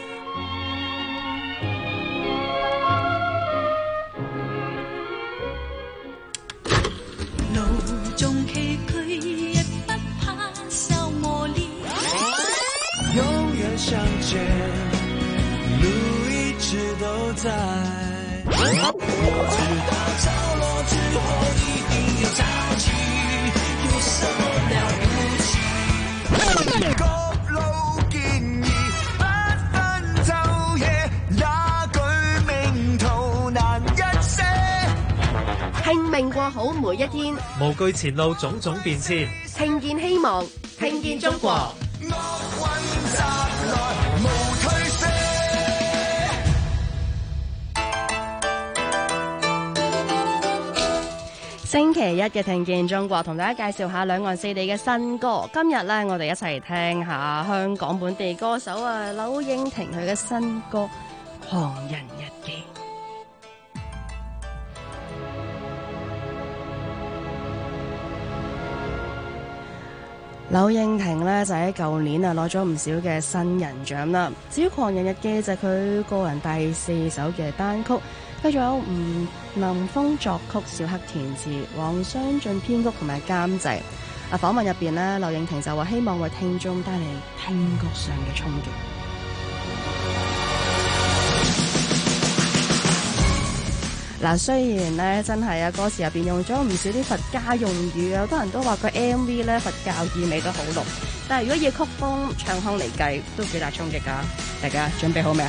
相见，路一直都在。我知道着落之后一定有交集，有什麼了不起？各路建議，不分晝夜，那句名圖難一些。 拼命過好每一天， 無懼前路種種變遷， 聽見希望，聽見中國。星期一嘅聽見中國，同大家介紹下兩岸四地嘅新歌。今日呢，我哋一齊聽下香港本地歌手柳應廷佢嘅新歌《狂人日記》。柳應廷呢，就喺舊年攞咗唔少嘅新人獎啦。至於《狂人日記》就係佢個人第4首嘅單曲，繼續有吳林峰作曲、小黑填詞、黃雙進編曲同埋監製。訪問入邊呢，柳應廷就話希望為聽眾帶嚟聽覺上嘅衝擊。雖然咧真係歌詞入邊用咗唔少啲佛家用語，好多人都話個 MV 咧佛教意味都好濃，但係如果以曲風唱腔嚟計，都幾大衝擊㗎。大家準備好未啊？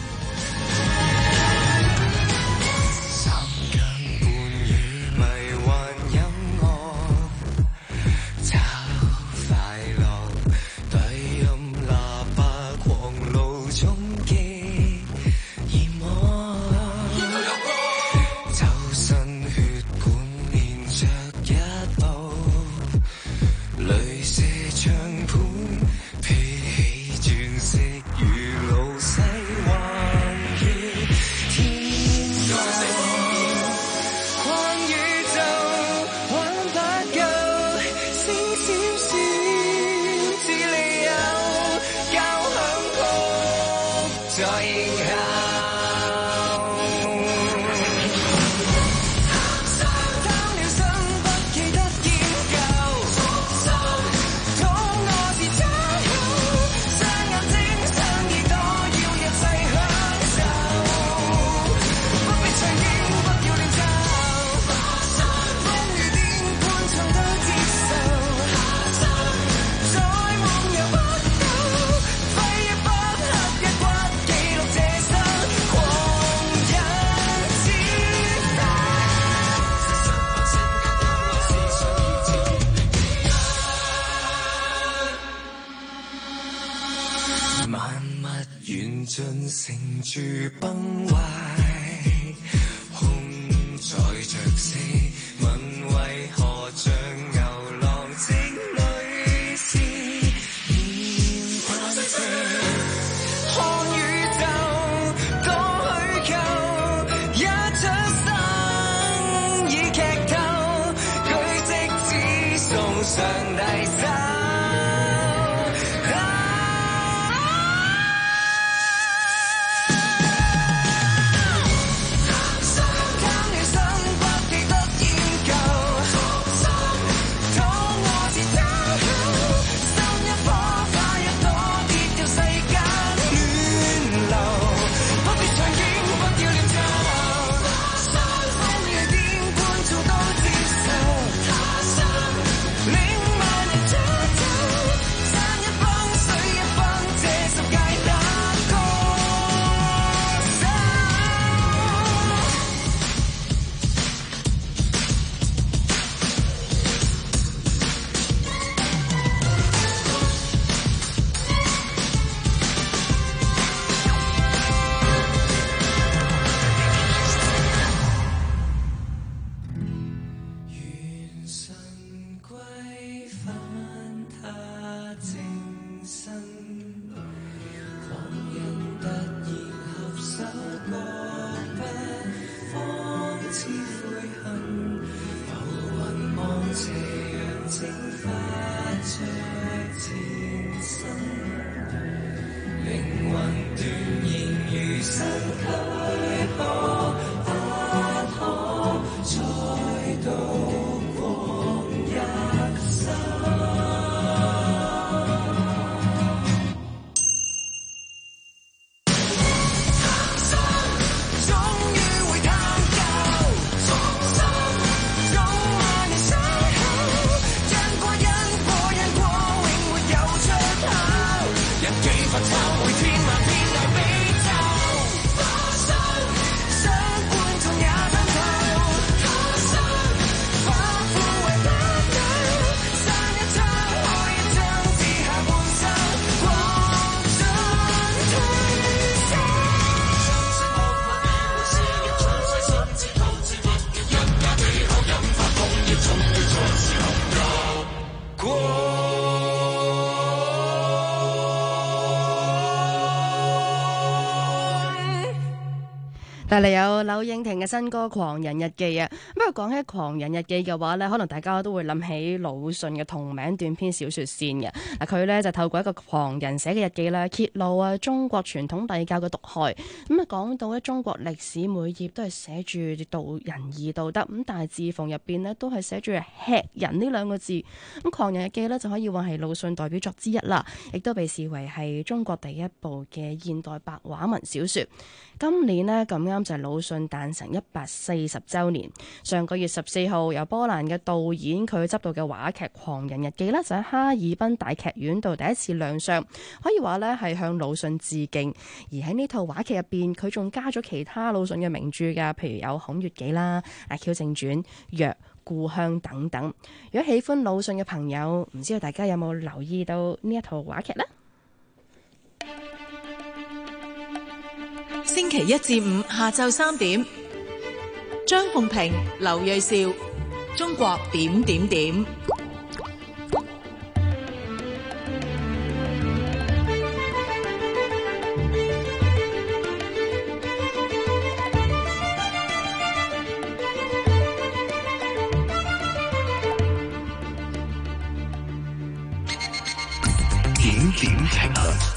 盛住崩壞，空載着死，問為何像牛郎織女是現不捨，看宇宙多虛構，一出生已劇透，據跡只送上第三。 領萬人帶嚟有柳應廷嘅新歌《狂人日記》啊。不過講起《狂人日記》嘅話呢，可能大家都會諗起魯迅嘅同名短篇小說先嘅。嗱，佢呢就透過一個狂人寫嘅日記啦，揭露啊中國傳統帝教嘅毒害。咁啊講到咧中國歷史每頁都係寫住仁義道德，咁但係字縫入邊呢都係寫住吃人呢兩個字。咁《狂人日記》呢就可以話係魯迅代表作之一啦，亦都被視為係中國第一部嘅現代白話文小說。今年呢，咁啱就係魯迅誕辰140週年。上個月14號，由波蘭嘅導演佢執導嘅話劇《狂人日記》呢，就喺哈爾濱大劇院度第一次亮相，可以話呢係向魯迅致敬。而喺呢套話劇入邊，佢仲加咗其他魯迅嘅名著㗎，譬如有《孔乙己》啦、《阿 Q 正傳》、《藥》、《故鄉》等等。如果喜歡魯迅嘅朋友，唔知道大家有冇留意到呢一套話劇呢？ 星期一至五下晝3點，張鳳平、劉銳紹，中國點點點。 點點評論。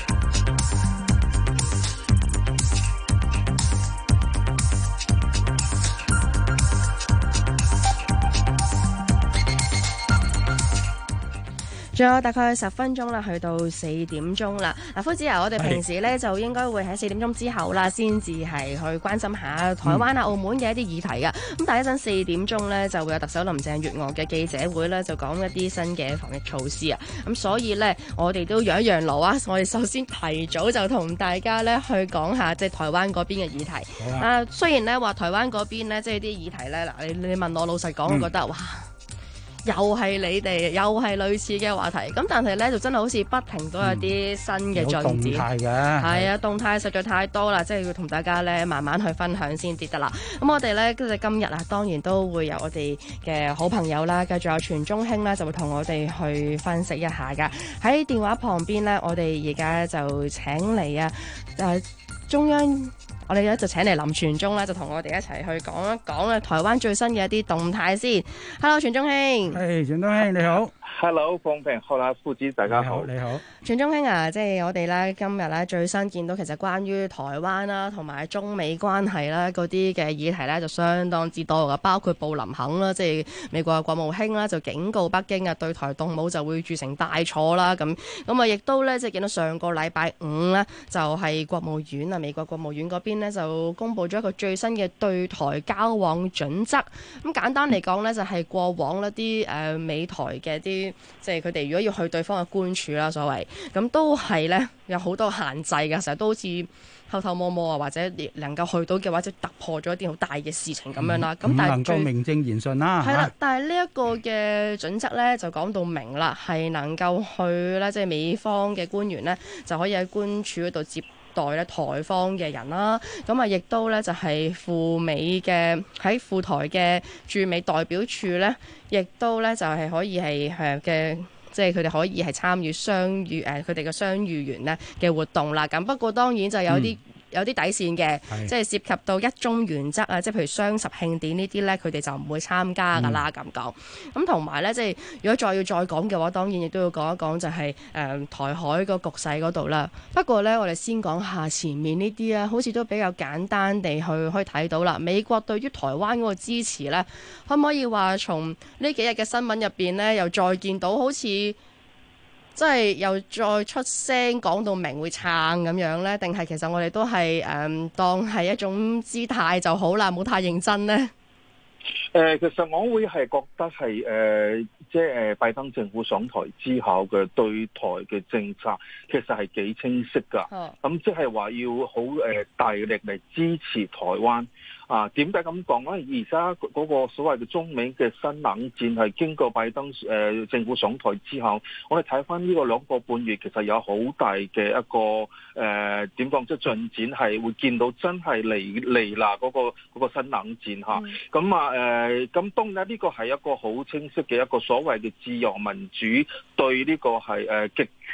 仲有大概10分鐘啦，去到4點鐘啦。嗱，夫子啊，我哋平時咧就應該會喺4點鐘之後啦，先至係去關心下台灣啊、澳門嘅一啲議題噶。咁但係一陣4點鐘咧，就會有特首林鄭月娥嘅記者會咧，就講一啲新嘅防疫措施啊。咁所以咧，我哋都讓一讓路啊。我哋首先提早就同大家咧去講下即係台灣嗰邊嘅議題。雖然咧話台灣嗰邊咧即係啲議題咧，嗱你問我老實講，我覺得哇〜又係你哋，又係類似嘅話題，咁但係咧就真係好似不停都有啲新嘅進展， 動態嘅， 係啊，動態實在太多啦，即係要同大家咧慢慢去分享先至得啦。咁我哋咧今日啊，當然都會有我哋嘅好朋友啦，繼續有全中興啦，就會同我哋去分析一下噶。喺電話旁邊咧，我哋而家就請嚟啊，中央。我哋咧就請嚟林全忠咧，就同我哋一齊去講一講啊台灣最新嘅一啲動態先。Hello， 全中興。 係，全中興你好。 Hello， 鳳平，好啦，夫子，大家好。 你好。 全中興啊，即係我哋咧今日咧最新見到，其實關於台灣啦同埋中美關係啦嗰啲嘅議題咧，就相當之多噶，包括布林肯啦，即係美國嘅國務卿啦，就警告北京啊，對台動武就會鑄成大錯啦。咁啊，亦都咧即係見到上個禮拜五咧，就係國務院啊，美國國務院嗰邊咧就公布咗一個最新嘅對台交往準則。咁簡單嚟講咧，就係過往一啲美台嘅啲，即係佢哋如果要去對方嘅官署啦，所謂咁都係咧有好多限制嘅，成日都好似偷偷摸摸啊，或者能夠去到嘅話，即係突破咗一啲好大嘅事情咁樣啦。咁但係能夠名正言順啦。 係啦，但係呢一個嘅準則咧就講到明啦，係能夠去咧，即係美方嘅官員咧就可以喺官署嗰度接待咧台方嘅人啦。咁啊，亦都咧就係赴美嘅喺赴台嘅駐美代表處咧，亦都咧就係可以係嘅。即係佢哋可以係參與佢哋嘅雙語員咧嘅活動啦。咁不過當然就有啲底線嘅，即係涉及到一中原則啊，即係譬如雙十慶典呢啲咧，佢哋就唔會參加㗎啦。咁講咁同埋咧，即係如果再講嘅話，當然亦都要講一講就係台海個局勢嗰度啦。不過咧，我哋先講下前面呢啲啊，好似都比較簡單地可以睇到啦。美國對於台灣嗰個支持咧，可唔可以話從呢幾日嘅新聞入邊咧，又再見到好似即係又再出聲講到明會撐咁樣呢？定係其實我哋都係當係一種姿態就好啦，冇太認真呢？ 其實我會係覺得係即係拜登政府上台之後嘅對台嘅政策，其實係幾清晰㗎。咁即係話要好大力嚟支持台灣。點解咁講咧？而家嗰個所謂嘅中美嘅新冷戰係經過拜登政府上台之後，我哋睇翻呢個2個半月，其實有好大嘅一個點講，即係進展係會見到真係嚟啦嗰個新冷戰嚇。咁當然呢個係一個好清晰嘅一個所謂嘅自由民主對呢個係極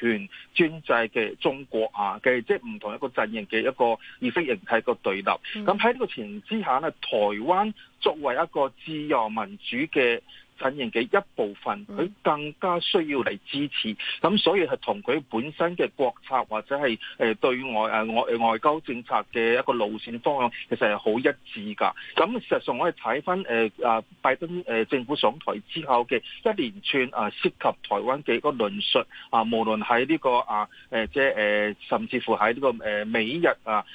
權專制嘅中國嘅即係唔同一個陣營嘅一個意識形態個對立。咁喺呢個情形之下呢，台灣作為一個自由民主嘅陣營嘅一部分，佢更加需要嚟支持，咁所以係同佢本身嘅國策或者係對外交政策嘅一個路線方向，其實係好一致㗎。咁事實上我哋睇翻拜登政府上台之後嘅一連串涉及台灣嘅一個論述無論喺呢個即係甚至乎喺呢個美日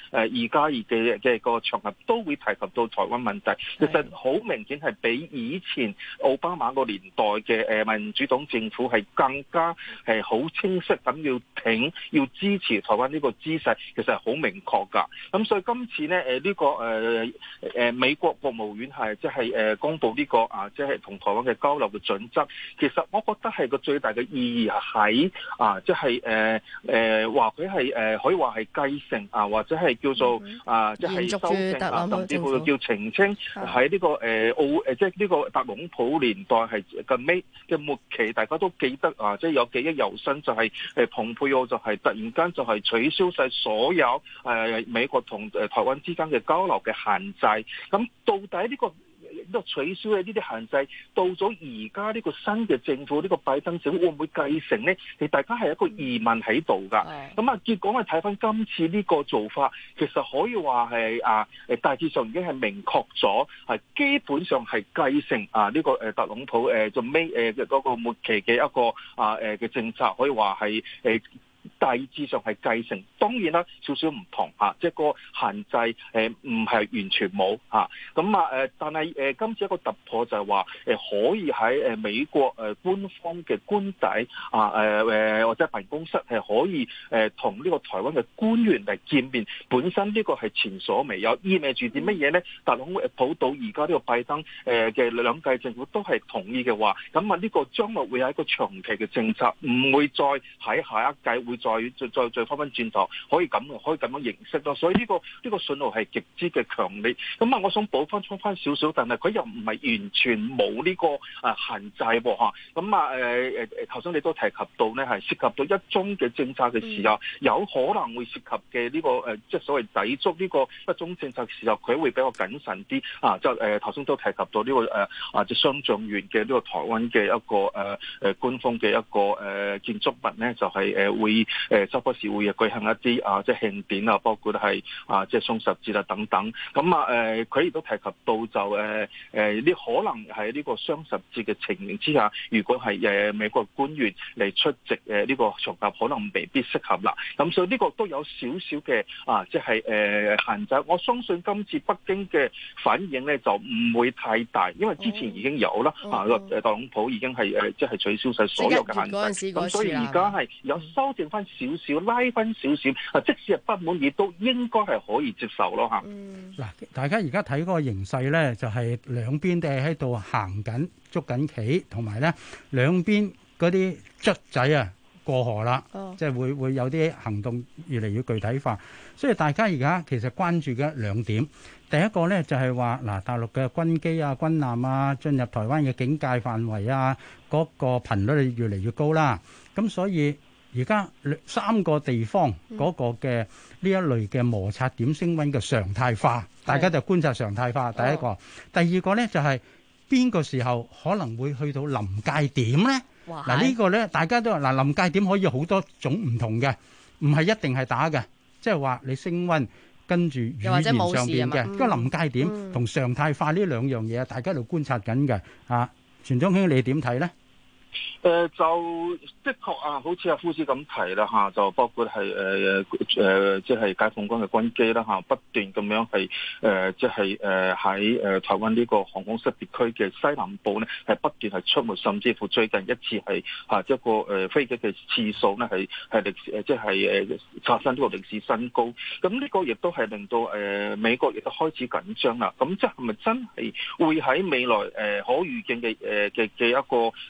2+2嘅個場合，都會提及到台灣問題。其實好明顯係比以前奧巴馬個年代嘅民主黨政府係更加係好清晰咁要支持台灣呢個姿勢，其實係好明確㗎。咁所以今次呢呢個美國國務院係即係公布呢個即係同台灣嘅交流嘅準則，其實我覺得係個最大嘅意義係喺即係話佢係可以話係繼承或者係叫做即係修正甚至乎叫澄清喺呢個即係呢個特朗普年代係近尾嘅末期，大家都記得即係有記憶猶新，就係蓬佩奧就係突然間就係取消晒所有美國同台灣之間嘅交流嘅限制。咁到底呢個取消嘅呢啲限制，到咗而家呢個新嘅政府，呢個拜登政府會唔會繼承呢？大家係一個疑問喺度㗎。咁結果我睇翻今次呢個做法，其實可以話係大致上已經係明確咗，係基本上係繼承呢個特朗普就尾嘅嗰個末期嘅一個嘅政策，可以話係大致上係繼承。當然啦，少少唔同即係個限制唔係完全冇咁但係今次一個突破就係話可以喺美國官方嘅官邸或者辦公室係可以同呢個台灣嘅官員嚟見面，本身呢個係前所未有，意味住啲乜嘢呢？特朗普到而家呢個拜登嘅兩屆政府都係同意嘅話，咁呢個將來會係一個長期嘅政策，唔會再喺下一屆會再翻翻轉頭，可以咁樣認識咯。所以呢個信號係極之嘅強烈。咁我想補翻少少，但係佢又唔係完全冇呢個限制喎。咁頭先你都提及到呢，係涉及到一中嘅政策嘅時候，有可能會涉及嘅呢個即係所謂抵觸呢個一中政策嘅時候，佢會比較謹慎啲。就頭先都提及到呢個即係雙橡園嘅呢個台灣嘅一個官方嘅一個建築物呢，就係會周不時會舉行一啲即係慶典包括係即係雙十節等等。咁佢亦都提及到就呢可能喺呢個雙十節嘅情形之下，如果係美國官員嚟出席呢個場合，可能未必適合啦。咁所以呢個都有少少嘅即係限制。我相信今次北京嘅反應呢就唔會太大，因為之前已經有啦，特朗普已經係即係取消晒所有嘅限制。咁所以而家係有修正翻少少，拉翻少少，即使係不滿意都應該係可以接受咯嚇。 嗱，大家而家睇嗰個形勢咧，就係兩邊都係喺度行緊捉緊棋，同埋咧兩邊嗰啲卒仔過河啦，即係會有啲行動越嚟越具體化。所以大家而家其實關注嘅兩點，第一個咧就係話大陸嘅軍機軍艦進入台灣嘅警戒範圍嗰個頻率越嚟越高啦。咁所以而家三個地方嗰個嘅呢一類嘅摩擦點升溫嘅常態化，大家就觀察常態化。第一個，第二個咧就係邊個時候可能會去到臨界點咧？呢個咧大家都話臨界點可以好多種唔同嘅，唔係一定係打嘅，即係話你升溫跟住語言上邊嘅。個臨界點同常態化呢兩樣嘢，大家都觀察緊嘅。全中興你點睇咧？ 就的確好似阿夫子咁提啦就包括係即係解放軍嘅軍機啦不斷咁樣係即係喺台灣呢個航空識別區嘅西南部呢係不斷係出沒，甚至乎最近一次係一個飛機嘅次數呢係歷史即係刷新呢個歷史新高。咁呢個亦都係令到美國亦都開始緊張啦。咁即係咪真係會喺未來可預見嘅一個期間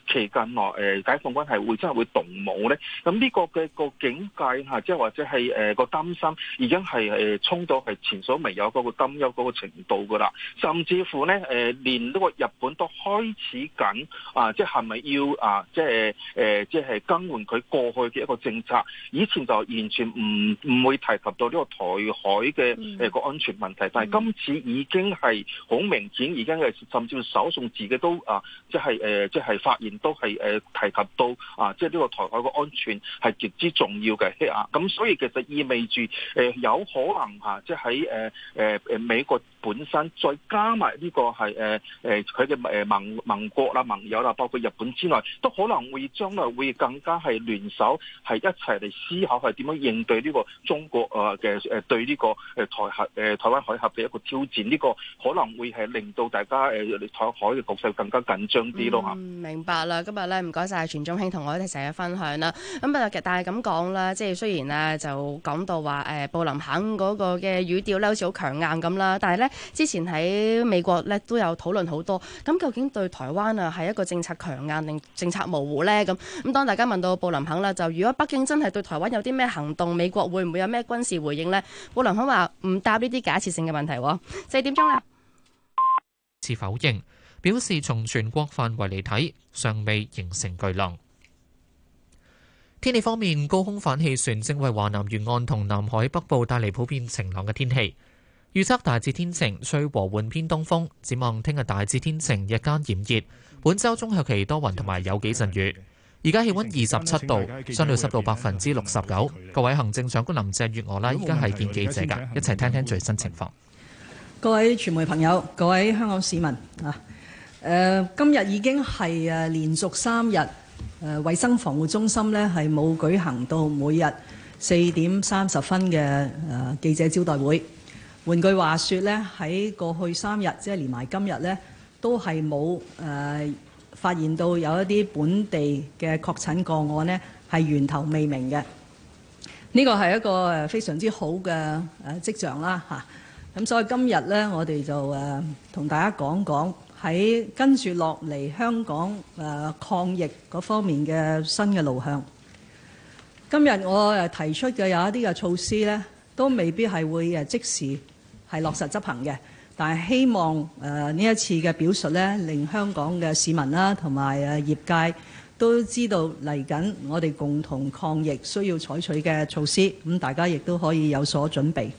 近來解放軍係會真係會動武咧？咁呢個嘅個警戒嚇，即係或者係個擔心已經係衝到係前所未有嗰個擔憂嗰個程度㗎啦。甚至乎咧連呢個日本都開始緊即係咪要即係更換佢過去嘅一個政策？以前就完全唔會提及到呢個台海嘅個安全問題，但係今次已經係好明顯，已經係甚至首相自己都即係發現都係提及到即係呢個台海個安全係極之重要嘅咁所以其實意味住有可能即係喺美國本身再加埋呢個係佢嘅盟國啦、盟友啦，包括日本之外，都可能會將來會更加係聯手係一齊嚟思考係點樣應對呢個中國嘅對呢個台灣海峽嘅一個挑戰。呢個可能會係令到大家台海嘅局勢更加緊張啲咯嚇。 明白啦，今日咧唔該晒全中興同我哋成日分享啦。咁但係咁講啦，即係雖然咧就講到話布林肯嗰個嘅語調咧好似好強硬咁啦，但係咧之前喺美國咧都有討論好多。咁究竟對台灣係一個政策強硬定政策模糊咧？咁當大家問到布林肯啦，就如果北京真係對台灣有啲咩行動，美國會唔會有咩軍事回應咧？布林肯話唔答呢啲假設性嘅問題。4點鐘啦， 是否認，表示從全國範圍嚟睇，尚未形成巨浪。天氣方面，高空反氣旋正為華南沿岸同南海北部帶嚟普遍晴朗嘅天氣。預測大致天晴，吹和緩偏東風。展望聽日大致天晴，日間炎熱。本週中後期多雲同埋有幾陣雨。而家氣溫27度，相對濕度69%。各位行政長官林鄭月娥啦，依家係見記者㗎，一齊聽聽最新情況。 各位傳媒朋友，各位香港市民今日已經係連續3日衛生防護中心呢係冇舉行到每日4點30分嘅記者招待會。換句話說呢，喺過去3日，即係連埋今日呢，都係冇發現到有一啲本地嘅確診個案呢係源頭未明嘅。呢個係一個非常之好嘅跡象啦嚇。咁所以今日呢，我哋就同大家講講喺跟住落嚟香港抗疫嗰方面嘅新嘅路向。今日我提出嘅有一啲嘅措施呢，都未必係會即時係落實執行嘅，但係希望呢一次嘅表述呢，令香港嘅市民啦同埋業界都知道嚟緊我哋共同抗疫需要採取嘅措施，咁大家亦都可以有所準備。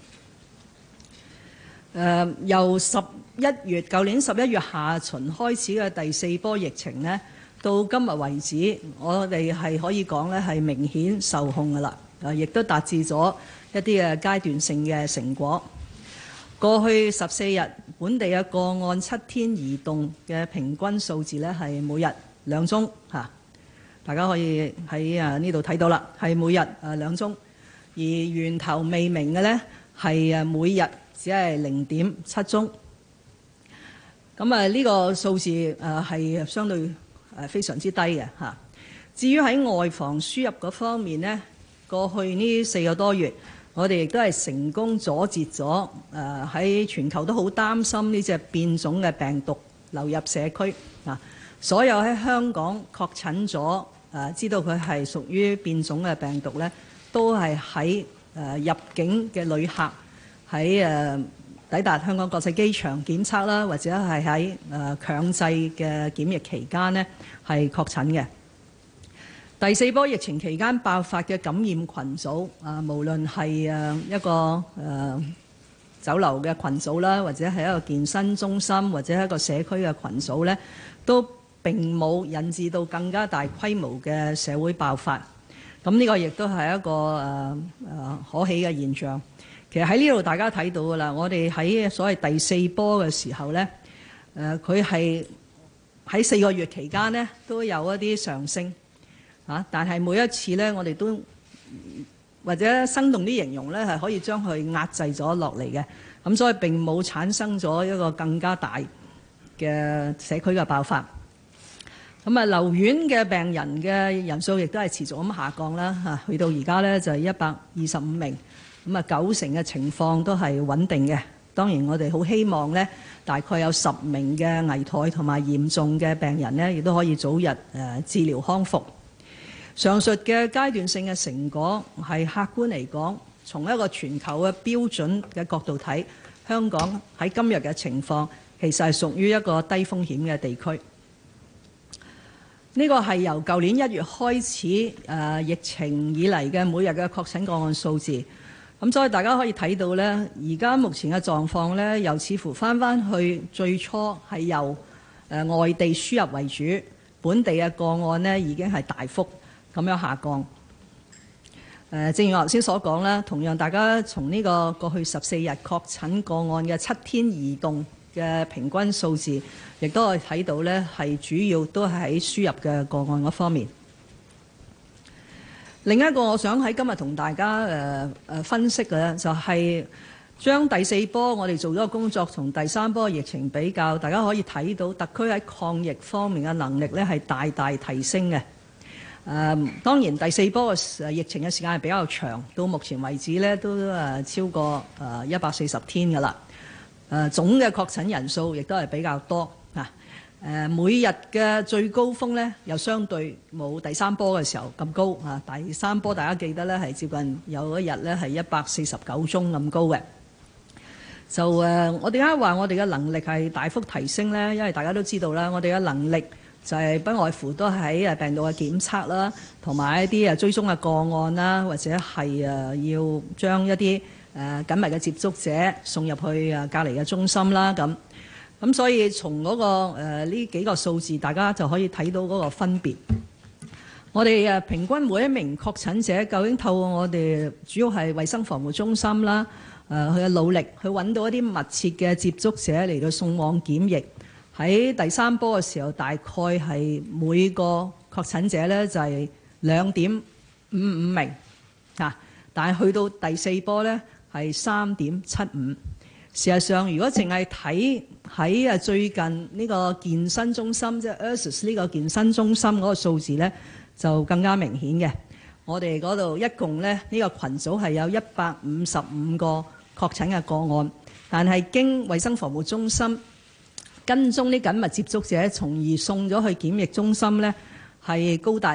由舊年11月下旬開始嘅第4波疫情呢，到今日為止，我哋係可以講呢係明顯受控㗎啦，亦都達至咗一啲嘅階段性嘅成果。過去14日本地嘅個案7天移動嘅平均數字呢係每日2宗嚇，大家可以喺呢度睇到啦，係每日2宗，而源頭未明嘅呢係每日只係0.7宗，咁呢個數字係相對非常之低嘅嚇。至於喺外防輸入嗰方面呢，過去呢4個多月，我哋亦都係成功阻截咗喺全球都好擔心呢隻變種嘅病毒流入社區啊。所有喺香港確診咗知道佢係屬於變種嘅病毒呢，都係喺入境嘅旅客喺抵達香港國際機場檢測啦，或者係喺強制嘅檢疫期間呢係確診嘅。第4波疫情期間爆發嘅感染群組無論係一個酒樓嘅群組啦，或者係一個健身中心，或者係一個社區嘅群組呢，都並冇引致到更加大規模嘅社會爆發。咁呢個亦都係一個可喜嘅現象。其實喺呢度大家睇到㗎啦，我哋喺所謂第4波嘅時候呢，佢係喺4個月期間呢都有一啲上升但係每一次呢，我哋都或者生動啲形容呢，係可以將佢壓制咗落嚟嘅。咁所以並冇產生咗一個更加大嘅社區嘅爆發。咁留院嘅病人嘅人數亦都係持續咁下降啦去到而家呢，就係125名。咁90%嘅情況都係穩定嘅。 當然我哋好希望呢，大概有10名嘅危殆同埋嚴重嘅病人呢，亦都可以早日治療康復。上述嘅階段性嘅成果係客觀嚟講，從一個全球嘅標準嘅角度睇，香港喺今日嘅情況其實係屬於一個低風險嘅地區。呢個係由舊年1月開始疫情以嚟嘅每日嘅確診個案數字。咁所以大家可以睇到呢，而家目前嘅狀況呢，又似乎翻去最初係由外地輸入為主，本地嘅個案呢已經係大幅咁樣下降。正如我頭先所講啦，同樣大家從呢個過去14日確診個案嘅7天移動嘅平均數字，亦都可以睇到呢，係主要都係喺輸入嘅個案嗰方面。另一個我想喺今日同大家分析嘅就係將第4波我哋做咗個工作同第3波疫情比較，大家可以睇到特區喺抗疫方面嘅能力呢係大大提升嘅。當然第4波嘅疫情嘅時間係比較長，到目前為止呢都超過140天㗎啦。總嘅確診人數亦都係比較多啊。每日嘅最高峰呢，又相對冇第3波嘅時候咁高啊。第3波大家記得呢係接近有一日呢係149宗咁高嘅。就我點解話我哋嘅能力係大幅提升呢？因為大家都知道啦，我哋嘅能力就係不外乎都喺病毒嘅檢測啦，同埋一啲追蹤嘅個案啦，或者係要將一啲緊密嘅接觸者送入去隔離嘅中心啦咁所以從嗰呢幾個數字，大家就可以睇到嗰個分別。我哋平均每一名確診者，究竟透過我哋主要係衛生防護中心啦，佢嘅努力去揾到一啲密切嘅接觸者嚟到送往檢疫。喺第3波嘅時候，大概係每個確診者呢就係2.55名啊，但係去到第4波呢係3.75。事實上，如果淨係睇喺最近呢個健身中心，即係 Ursus 呢個健身中心嗰個數字呢，就更加明顯嘅。我哋嗰度一共呢個群組係有155個確診嘅個案，但係經衛生防護中心跟蹤啲緊密接觸者，從而送咗去檢疫中心呢，係高達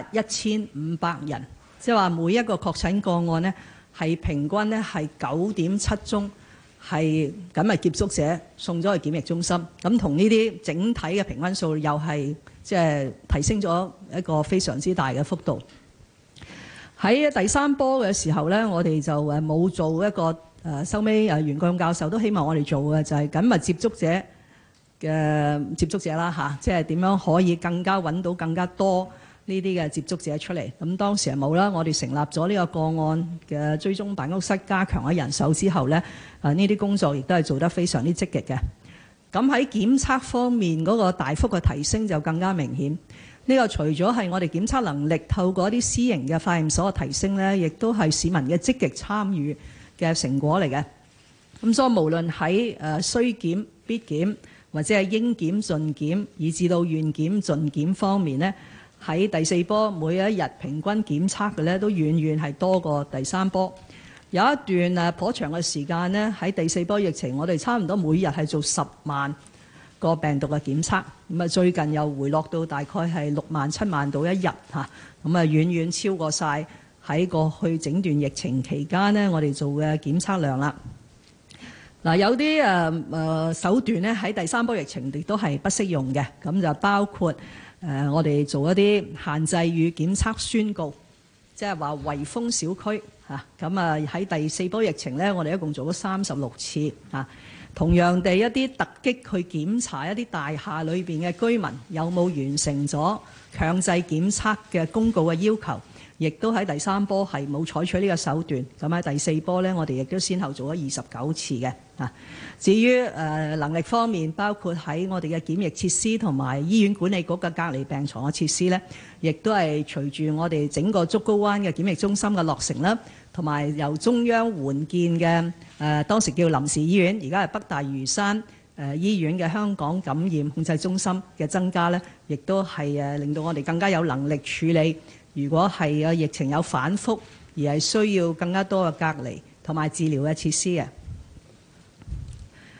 1500人，即係話每一個確診個案呢，係平均呢係9.7宗係緊密接觸者送咗去檢疫中心。咁同呢啲整體嘅平均數又係即係提升咗一個非常之大嘅幅度。喺第3波嘅時候呢，我哋就冇做一個收尾袁國勇教授都希望我哋做嘅就係緊密接觸者嘅接觸者啦嚇，即係點樣可以更加揾到更加多呢啲嘅接觸者出嚟。咁當時係冇啦，我哋成立咗呢個個案嘅追蹤辦公室，加強咗人手之後呢，呢啲工作亦都係做得非常之積極嘅。咁喺檢測方面嗰個大幅嘅提升就更加明顯。呢個除咗係我哋檢測能力透過一啲私營嘅化驗所嘅提升呢，亦都係市民嘅積極參與嘅成果嚟嘅。咁所以無論喺須檢、必檢或者係應檢盡檢，以至到願檢盡檢方面呢，喺第4波每一日平均檢測嘅呢，都遠遠係多過第3波。有一段頗長嘅時間呢，喺第4波疫情，我哋差唔多每日係做10萬個病毒嘅檢測。咁啊，最近又回落到大概係6萬、7萬到一日嚇。咁啊，遠遠超過晒喺過去整段疫情期間呢，我哋做嘅檢測量啦。嗱，有啲手段咧喺第3波疫情亦都係不適用嘅，咁就包括我哋做一啲限制與檢測宣告，即係話圍封小區嚇。咁啊喺第4波疫情咧，我哋一共做咗36次嚇。同樣地，一啲突擊去檢查一啲大廈裏邊嘅居民有冇完成咗強制檢測嘅公告嘅要求，亦都喺第3波係冇採取呢個手段。咁喺第4波呢，我哋亦都先後做咗29次嘅。至於能力方面，包括喺我哋嘅檢疫設施同埋醫院管理局嘅隔離病床嘅設施呢，亦都係隨住我哋整個竹篙灣嘅檢疫中心嘅落成啦，同埋由中央援建嘅當時叫臨時醫院，而家係北大嶼山醫院嘅香港感染控制中心嘅增加呢，亦都係令到我哋更加有能力處理。如果係疫情有反覆，而係需要更加多嘅隔離同埋治療嘅設施嘅。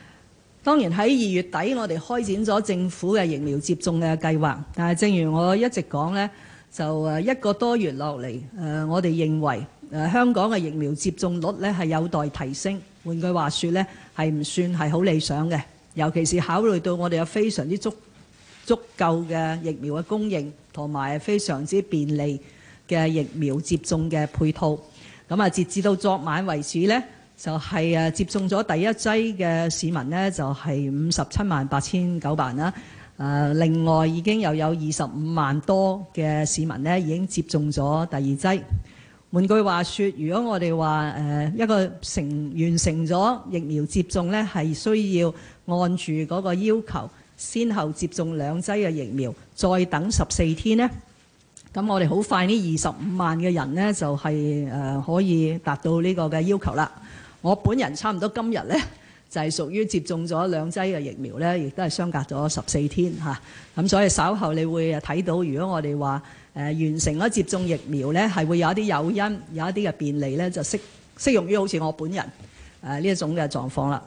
當然喺2月底，我哋開展咗政府嘅疫苗接種嘅計劃，但係正如我一直講呢，就1個多月落嚟，我哋認為香港嘅疫苗接種率呢係有待提升。換句話說呢，係唔算係好理想嘅，尤其是考慮到我哋有非常之足夠嘅疫苗嘅供應，同埋非常之便利嘅疫苗接種嘅配套。咁啊，截至到昨晚為止呢，就係接種咗第一劑嘅市民呢，就係578900啦。另外已經又有25萬多嘅市民呢已經接種咗第二劑。換句話說，如果我哋話一個完成咗疫苗接種呢，係需要按住嗰個要求，先後接種2劑嘅疫苗，再等14天呢。咁我哋好快呢25萬嘅人呢，就係可以達到呢個嘅要求啦。我本人差唔多今日呢，就係屬於接種咗2劑嘅疫苗呢，亦都係相隔咗14天嚇。咁所以稍後你會睇到，如果我哋話完成咗接種疫苗呢，係會有一啲誘因，有一啲嘅便利呢，就適用於好似我本人呢一種嘅狀況啦。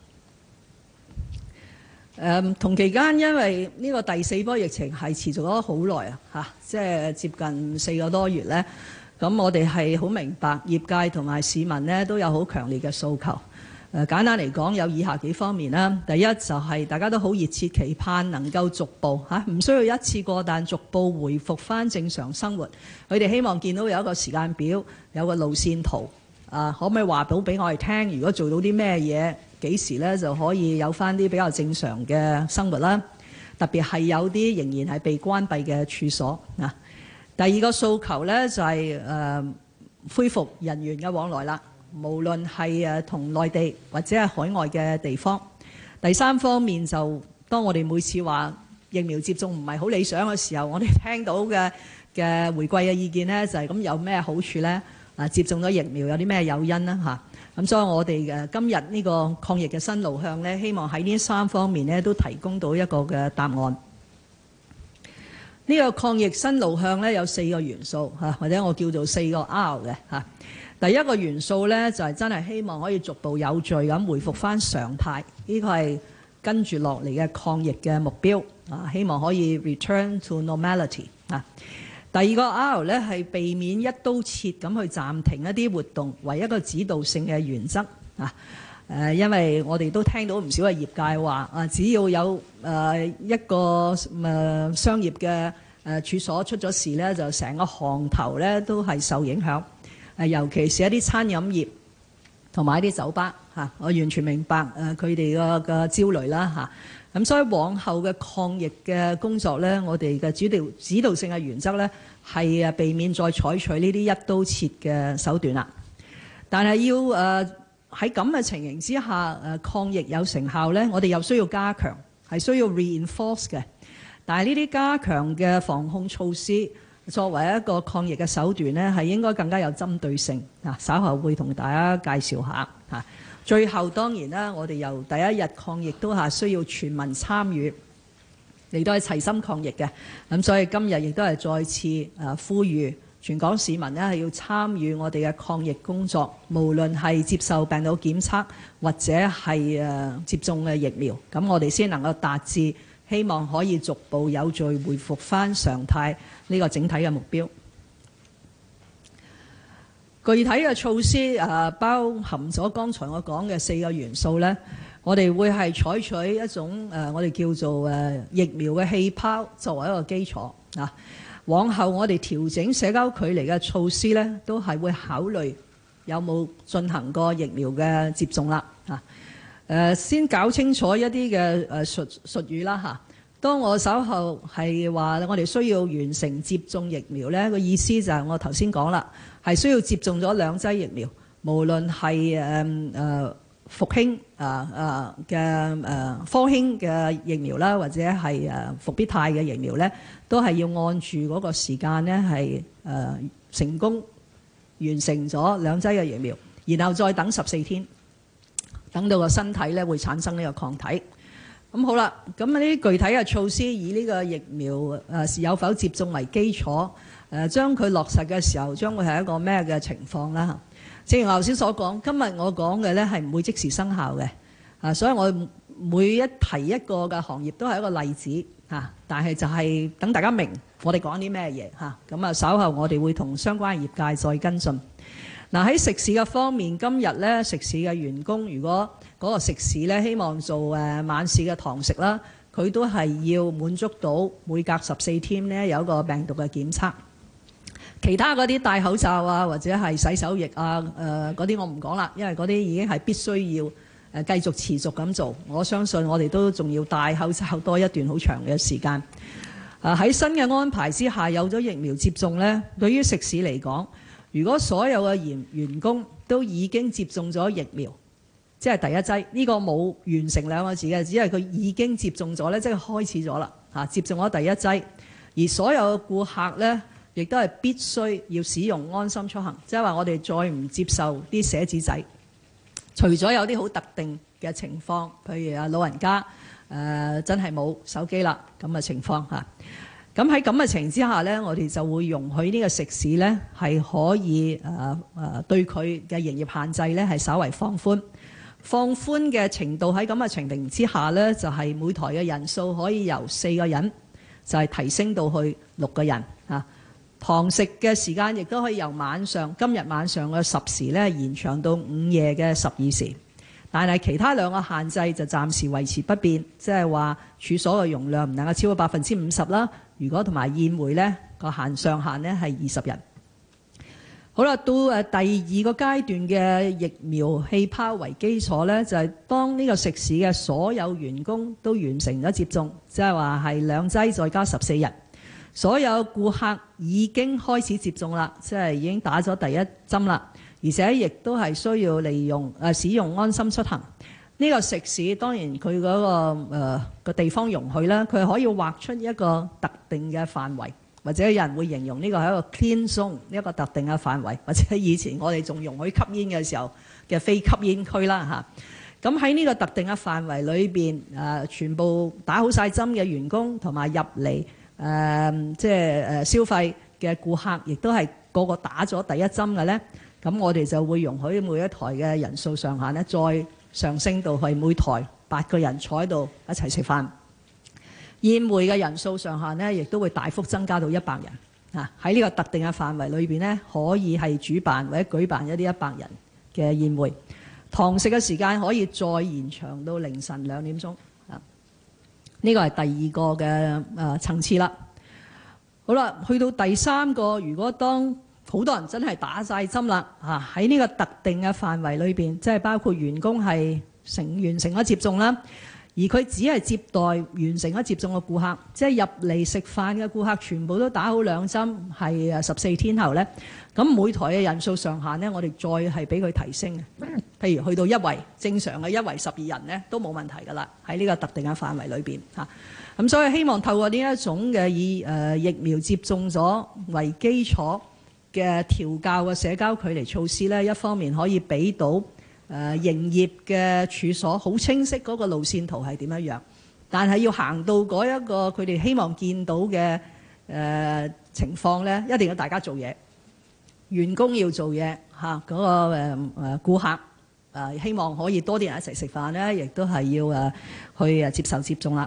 同期間，因為呢個第4波疫情係持續咗好耐即係接近4個多月呢。咁我哋係好明白業界同埋市民呢都有好強烈嘅訴求。簡單嚟講，有以下幾方面啦。第一就係大家都好熱切期盼能夠逐步唔需要一次過，但逐步回復翻正常生活。佢哋希望見到有一個時間表，有個路線圖。可唔可以話到俾我哋聽？如果做到啲咩嘢，幾時呢就可以有翻啲比較正常嘅生活啦？特別係有啲仍然係被關閉嘅處所。第二個訴求呢，就係恢復人員嘅往來啦，無論係同內地或者係海外嘅地方。第三方面就當我哋每次話疫苗接種唔係好理想嘅時候，我哋聽到嘅回饋嘅意見呢，就係咁有咩好處呢？接種咗疫苗有啲咩誘因呢？咁所以我哋今日呢個抗疫嘅新路向呢，希望喺呢3方面呢都提供到一個嘅答案。呢個抗疫新路向呢，有4個元素或者我叫做4個 R 嘅。第一個元素呢，就係真係希望可以逐步有序咁回復翻常態，呢個係跟住落嚟嘅抗疫嘅目標。希望可以 return to normality。第二個 R 呢，係避免一刀切咁去暫停一啲活動，為一個指導性嘅原則。因為我哋都聽到唔少嘅業界話，只要有一個商業嘅處所出咗事呢，就成個行頭呢都係受影響。尤其是一啲餐飲業同埋一啲酒吧我完全明白佢哋嘅焦慮啦。咁所以往後嘅抗疫嘅工作呢，我哋嘅指導性嘅原則呢，係避免再採取呢啲一刀切嘅手段啦。但係要喺咁嘅情形之下，抗疫有成效呢，我哋又需要加強，係需要 reinforce 嘅。但係呢啲加強嘅防控措施，作為一個抗疫嘅手段呢，係應該更加有針對性。稍後會同大家介紹下。最後當然啦，我哋由第一日抗疫都係需要全民參與，嚟到係齊心抗疫嘅。咁所以今日亦都係再次呼籲全港市民呢係要參與我哋嘅抗疫工作，無論係接受病毒檢測或者係接種嘅疫苗，咁我哋先能夠達至希望可以逐步有序回復翻常態呢個整體嘅目標。具體嘅措施包含咗剛才我講嘅4個元素呢，我哋會係採取一種我哋叫做疫苗嘅氣泡作為一個基礎。往後我哋調整社交距離嘅措施呢，都係會考慮有冇進行過疫苗嘅接種啦。先搞清楚一啲嘅術語啦。當我稍後係話我哋需要完成接種疫苗呢，個意思就係我頭先講啦，係需要接種咗2劑疫苗，無論係復興嘅科興嘅疫苗啦，或者係復必泰嘅疫苗呢，都係要按住嗰個時間呢係成功完成咗2劑嘅疫苗，然後再等14天，等到個身體呢會產生呢個抗體。咁好啦，咁呢啲具體嘅措施以呢個疫苗是有否接種為基礎，將佢落實嘅時候，將會係一個咩嘅情況啦？正如我頭先所講，今日我講嘅呢係唔會即時生效嘅，所以我每一提一個嘅行業都係一個例子嚇，但係就係等大家明我哋講啲咩嘢嚇。咁啊，稍後我哋會同相關業界再跟進。嗱，喺食肆嘅方面，今日咧食肆嘅員工如果嗰個食肆咧希望做晚市嘅堂食啦，佢都係要滿足到每隔14天咧有一個病毒嘅檢測。其他嗰啲戴口罩啊，或者係洗手液啊，嗰啲我唔講啦，因為嗰啲已經係必須要繼續持續咁做。我相信我哋都仲要戴口罩多一段好長嘅時間。喺新嘅安排之下，有咗疫苗接種呢，對於食肆嚟講，如果所有嘅員工都已經接種咗疫苗，即係第一劑，呢個冇完成兩個字嘅，只係佢已經接種咗呢，即係開始咗啦嚇，接種咗第一劑。而所有嘅顧客呢，亦都係必須要使用安心出行，即係話我哋再唔接受啲寫紙仔，除咗有啲好特定嘅情況，譬如老人家真係冇手機啦咁嘅情況嚇。咁喺咁嘅情形之下呢，我哋就會容許呢個食肆呢係可以對佢嘅營業限制呢係稍為放寬嘅程度。喺咁嘅情形之下呢，就係每台嘅人數可以由4個人就係提升到去6個人嚇。堂食嘅時間亦都可以由今日晚上嘅10時呢延長到午夜嘅12時。但係其他兩個限制就暫時維持不變，即係話處所嘅容量唔能夠超過50%啦。如果同埋宴會呢個上限呢係20人。好啦，到第二個階段嘅疫苗氣泡為基礎呢，就係當呢個食肆嘅所有員工都完成咗接種，即係話係2劑再加14日。所有顧客已經開始接種啦，即係已經打咗第一針啦，而且亦都係需要使用安心出行。呢個食肆當然佢嗰個地方容許啦，佢可以劃出一個特定嘅範圍，或者有人會形容呢個係一個 clean zone， 一個特定嘅範圍，或者以前我哋仲容許吸煙嘅時候嘅非吸煙區啦嚇。咁喺呢個特定嘅範圍裏邊，全部打好晒針嘅員工同埋入嚟消費嘅顧客，亦都係個個打咗第一針嘅呢。咁我哋就會容許每一台嘅人數上限呢，再上升到去每台8個人坐喺度一齊食飯。宴會嘅人數上限呢，亦都會大幅增加到100人。喺呢個特定嘅範圍裏邊呢，可以係主辦或者舉辦一啲100人嘅宴會。堂食嘅時間可以再延長到凌晨2點鐘。呢個係第二個嘅層次啦。好啦，去到第三個，如果當好多人真係打晒針啦，喺呢個特定嘅範圍裏邊，即係包括員工係完成咗接種啦，而佢只係接待完成咗接種嘅顧客，即係入嚟食飯嘅顧客全部都打好2針，係14天後呢。咁每台嘅人數上限呢，我哋再係俾佢提升嘅。譬如去到1圍，正常嘅1圍12人呢都冇問題㗎啦。喺呢個特定嘅範圍裏邊嚇，咁所以希望透過呢一種嘅以疫苗接種咗為基礎嘅調校嘅社交距離措施呢，一方面可以俾到營業嘅處所好清晰嗰個路線圖係點樣，但係要行到嗰一個佢哋希望見到嘅情況呢，一定要大家做嘢。員工要做嘢嚇，嗰個顧客希望可以多啲人一齊食飯呢，亦都係要去接受接種啦。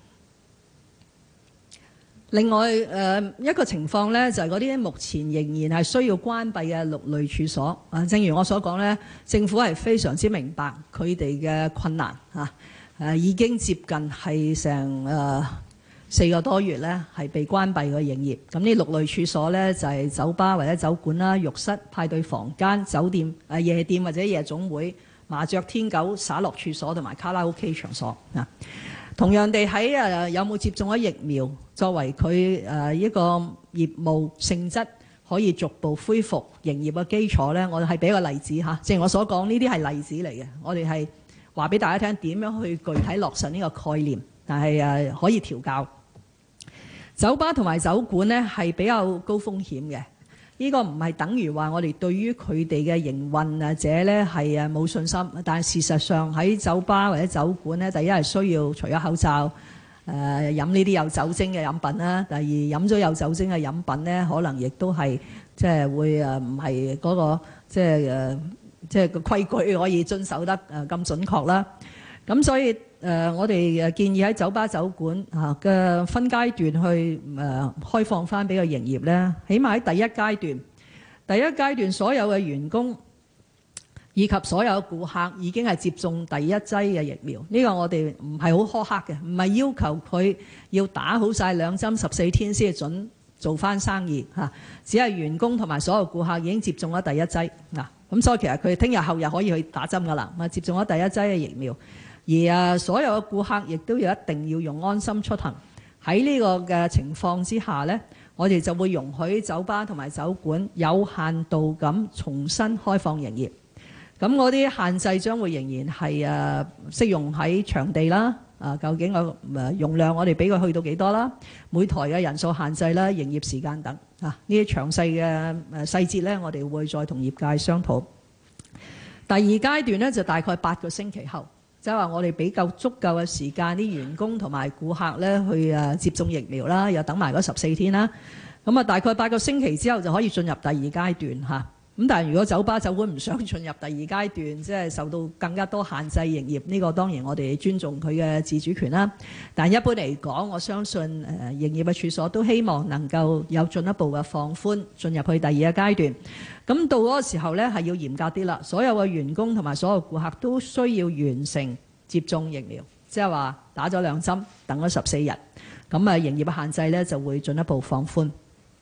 另外一個情況呢，就係嗰啲目前仍然係需要關閉嘅6類處所。正如我所講呢，政府係非常之明白佢哋嘅困難嚇，已經接近係成4個多月呢係被關閉嘅營業。咁呢6類處所呢，就係酒吧或者酒館啦、浴室、派對房間、酒店、夜店或者夜總會、麻雀、天九、灑落處所同埋卡拉 OK 場所。同樣地喺有冇接種咗疫苗作為佢一個業務性質可以逐步恢復營業嘅基礎呢，我哋係俾個例子嚇。正如我所講，呢啲係例子嚟嘅，我哋係話俾大家聽點樣去具體落實呢個概念，但係可以調校。酒吧同埋酒館呢係比較高風險嘅，呢個唔係等於話我哋對於佢哋嘅營運者呢係冇信心，但係事實上喺酒吧或者酒館呢，第一係需要除咗口罩，飲呢啲有酒精嘅飲品啦；第二飲咗有酒精嘅飲品呢，可能亦都係即係會唔係嗰個即係個規矩可以遵守得咁準確啦。咁所以我哋建議喺酒吧酒館嘅分階段去開放翻俾個營業咧，起碼喺第一階段所有嘅員工以及所有顧客已經係接種第一劑嘅疫苗。呢個我哋唔係好苛刻嘅，唔係要求佢要打好晒2針14天先係準做翻生意嚇，只係員工同埋所有顧客已經接種咗第一劑嗱。咁所以其實佢聽日後日可以去打針噶啦，接種咗第一劑嘅疫苗。而所有嘅顧客亦都一定要用安心出行。喺呢個嘅情況之下呢，我哋就會容許酒吧同埋酒館有限度咁重新開放營業。咁嗰啲限制將會仍然係適用喺場地啦，究竟個容量我哋俾佢去到幾多啦，每台嘅人數限制啦，營業時間等呢啲詳細嘅細節呢，我哋會再同業界商討。第二階段呢，就大概8個星期後。即係話我哋俾夠足夠嘅時間啲員工同埋顧客咧去接種疫苗啦，又等埋嗰14天啦。咁啊，大概8個星期之後就可以進入第二階段嚇。咁但係如果酒吧酒館唔想進入第二階段，即係受到更加多限制營業，呢個當然我哋尊重佢嘅自主權啦。但一般嚟講，我相信營業嘅處所都希望能夠有進一步嘅放寬，進入去第二個階段。咁到嗰個時候呢，係要嚴格啲啦。所有嘅員工同埋所有顧客都需要完成接種疫苗，即係話打咗2針，等咗14日。咁營業嘅限制呢就會進一步放寬。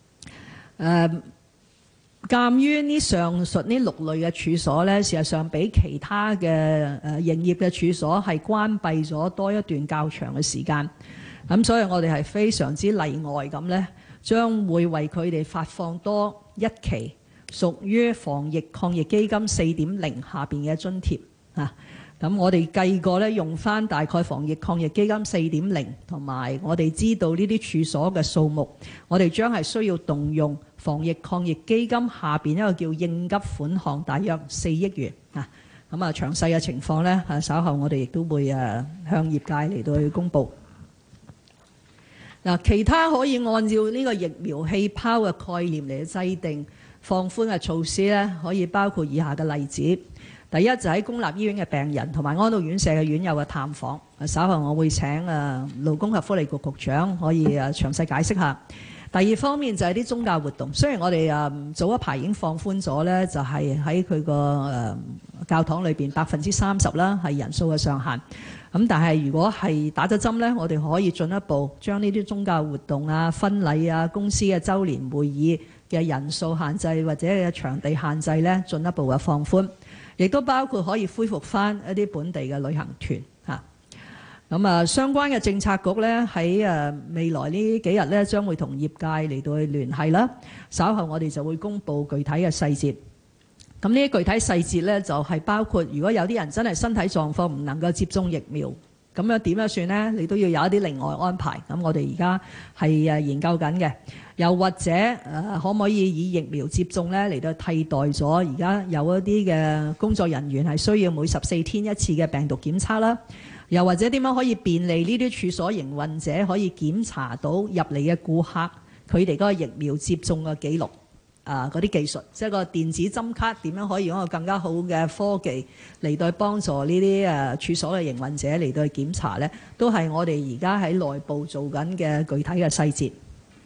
鑑於呢上述呢6類嘅處所呢，事實上比其他嘅營業嘅處所係關閉咗多一段較長嘅時間。咁所以我哋係非常之例外咁呢，將會為佢哋發放多一期屬於防疫抗疫基金 4.0 下邊嘅津貼嚇。咁我哋計過呢，用翻大概防疫抗疫基金 4.0 同埋我哋知道呢啲處所嘅數目，我哋將係需要動用防疫抗疫基金下邊一個叫應急款項，大約4億元啊。咁啊，詳細嘅情況呢，稍後我哋亦都會向業界嚟到去公佈。嗱，其他可以按照呢個疫苗氣泡嘅概念嚟制定放寬嘅措施呢，可以包括以下嘅例子。第一就喺公立醫院嘅病人同埋安老院舍嘅院友嘅探訪，稍後我會請勞工及福利局局長可以詳細解釋下。第二方面就係啲宗教活動，雖然我哋早一排已經放寬咗呢，就係喺佢個教堂裏邊30%啦，係人數嘅上限。咁但係如果係打咗針呢，我哋可以進一步將呢啲宗教活動啊、婚禮啊、公司嘅週年會議嘅人數限制或者嘅場地限制呢，進一步嘅放寬。亦都包括可以恢復翻一啲本地嘅旅行團嚇。咁相關嘅政策局呢，喺未來呢幾日呢，將會同業界嚟到去聯繫啦。稍後我哋就會公布具體嘅細節。咁呢啲具體細節呢，就係包括如果有啲人真係身體狀況唔能夠接種疫苗，咁樣點樣算呢？你都要有一啲另外安排。咁我哋而家係研究緊嘅。又或者可唔可以以疫苗接種呢嚟到替代咗而家有一啲嘅工作人員係需要每14天一次嘅病毒檢測啦？又或者點樣可以便利呢啲處所營運者可以檢查到入嚟嘅顧客佢哋嗰個疫苗接種嘅記錄嗰啲技術，即係個電子針卡點樣可以用一個更加好嘅科技嚟到幫助呢啲處所嘅營運者嚟到去檢查呢？都係我哋而家喺內部做緊嘅具體嘅細節。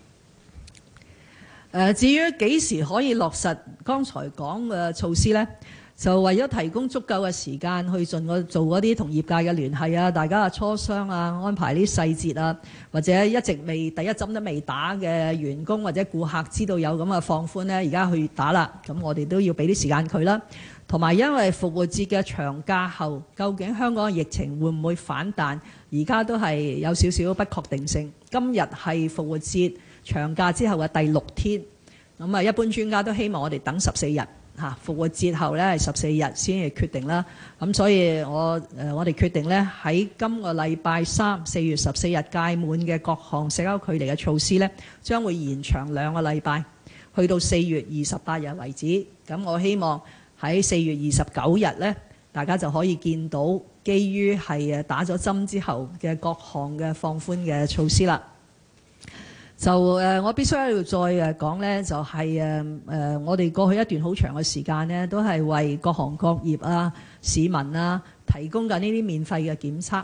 至於幾時可以落實剛才講嘅措施呢？就為咗提供足夠嘅時間去做嗰啲同業界嘅聯繫啊，大家嘅磋商啊，安排啲細節啊，或者一直第一針都未打嘅員工或者顧客知道有咁嘅放寬呢，而家去打啦，咁我哋都要俾啲時間佢啦。同埋因為復活節嘅長假後，究竟香港嘅疫情會唔會反彈？而家都係有少少不確定性。今日係復活節長假之後嘅第6天，咁一般專家都希望我哋等14日嚇，復活節後呢係14日先至決定啦。咁所以我哋決定呢喺今個禮拜3 4月14日屆滿嘅各項社交距離嘅措施呢，將會延長2個禮拜，去到4月28日為止。咁我希望喺4月29日呢，大家就可以見到基於係打咗針之後嘅各項嘅放寬嘅措施啦。就我必須喺度再講呢，就係我哋過去一段好長嘅時間呢，都係為各行各業啊、市民啊提供緊呢啲免費嘅檢測。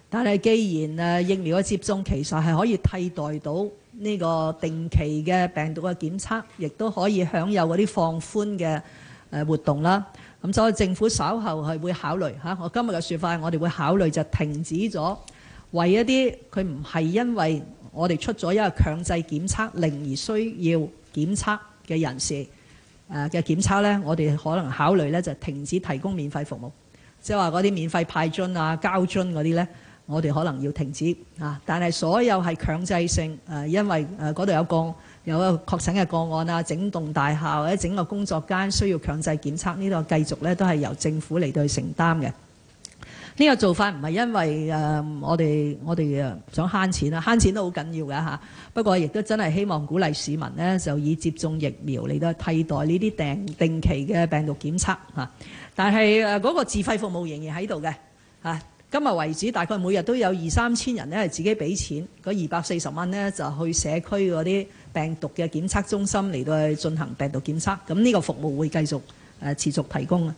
但係既然疫苗嘅接種其實係可以替代到呢個定期嘅病毒嘅檢測，亦都可以享有嗰啲放寬嘅活動啦。咁所以政府稍後係會考慮嚇，我今日嘅説法係我哋會考慮就停止咗為一啲佢唔係因為我哋出咗一個強制檢測令而需要檢測嘅人士嘅檢測呢，我哋可能考慮呢就停止提供免費服務，即係話嗰啲免費派樽啊、膠樽嗰啲呢，我哋可能要停止啊。但係所有係強制性因為嗰度有一個確診嘅個案啊，整棟大廈或者整個工作間需要強制檢測，呢個繼續呢都係由政府嚟到去承擔嘅。呢個做法唔係因為我哋想慳錢啦，慳錢都好緊要嘅嚇。不過亦都真係希望鼓勵市民呢，就以接種疫苗嚟到替代呢啲定期嘅病毒檢測嚇。但係嗰個自費服務仍然喺度嘅嚇。今日為止，大概每日都有2-3千人呢係自己俾錢，嗰240蚊呢就去社區嗰啲病毒嘅檢測中心嚟到去進行病毒檢測。咁呢個服務會繼續持續提供啊。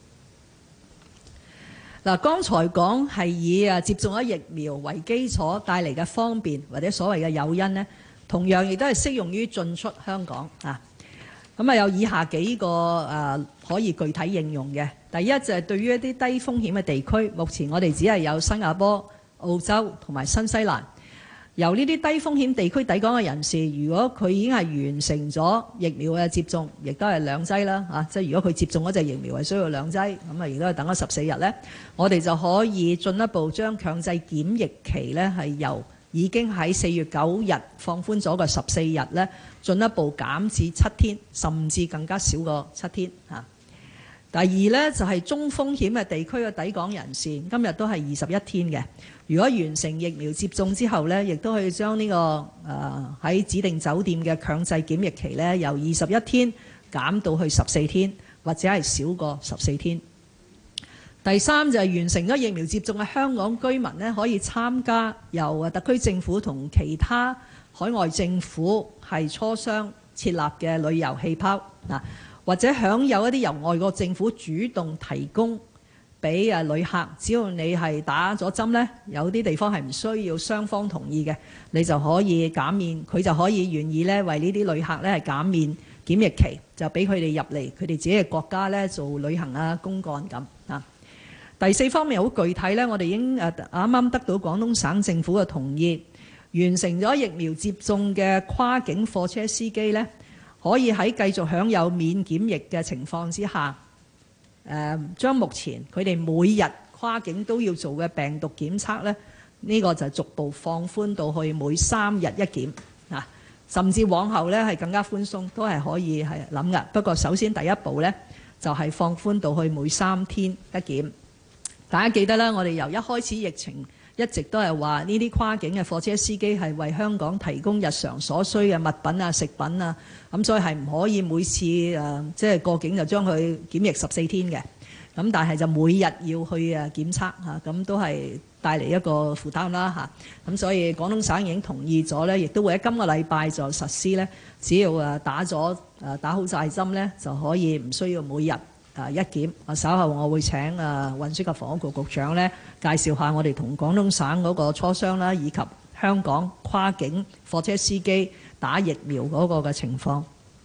嗱，剛才講係以接種咗疫苗為基礎帶嚟嘅方便或者所謂嘅誘因呢，同樣亦都係適用於進出香港啊。咁有以下幾個可以具體應用嘅。第一就係對於一啲低風險嘅地區，目前我哋只係有新加坡、澳洲同埋新西蘭。由呢啲低風險地區抵港嘅人士，如果佢已經係完成咗疫苗嘅接種，亦都係2劑啦嚇，即係如果佢接種嗰隻疫苗係需要2劑，咁亦都係等咗14日呢，我哋就可以進一步將強制檢疫期呢係由已經喺4月9日放寬咗個14日呢，進一步減至7天，甚至更加少過7天嚇。第二呢，就係中風險嘅地區嘅抵港人士，今日都係21天嘅。如果完成疫苗接種之後呢，亦都可以將呢個喺指定酒店嘅強制檢疫期呢，由21天減到去14天，或者係少過14天。第三就係完成咗疫苗接種嘅香港居民呢，可以參加由特區政府同其他海外政府係磋商設立嘅旅遊氣泡嗱，或者享有一啲由外國政府主動提供俾旅客，只要你係打咗針呢，有啲地方係唔需要雙方同意嘅，你就可以減免，佢就可以願意呢為呢啲旅客呢係減免檢疫期，就俾佢哋入嚟佢哋自己嘅國家呢做旅行啊、公幹咁啊。第四方面好具體呢，我哋已經啱啱得到廣東省政府嘅同意，完成咗疫苗接種嘅跨境貨車司機呢，可以喺繼續享有免檢疫嘅情況之下，將目前佢哋每日跨境都要做嘅病毒檢測呢，呢個就逐步放寬到去每3日一檢啊，甚至往後呢係更加寬鬆，都係可以係諗㗎。不過首先第一步呢，就係放寬到去每3天一檢。大家記得啦，我哋由一開始疫情一直都係話呢啲跨境嘅貨車司機係為香港提供日常所需嘅物品啊、食品啊，咁所以係唔可以每次即係過境就將佢檢疫14天嘅，咁但係就每日要去檢測嚇，咁都係帶嚟一個負擔啦嚇。咁所以廣東省已經同意咗呢，亦都會喺今個禮拜就實施呢，只要打好晒針呢，就可以唔需要每日一檢。稍後我會請運輸及房屋局局長呢介紹下我哋同廣東省嗰個磋商啦，以及香港跨境貨車司機打疫苗嗰個嘅情況。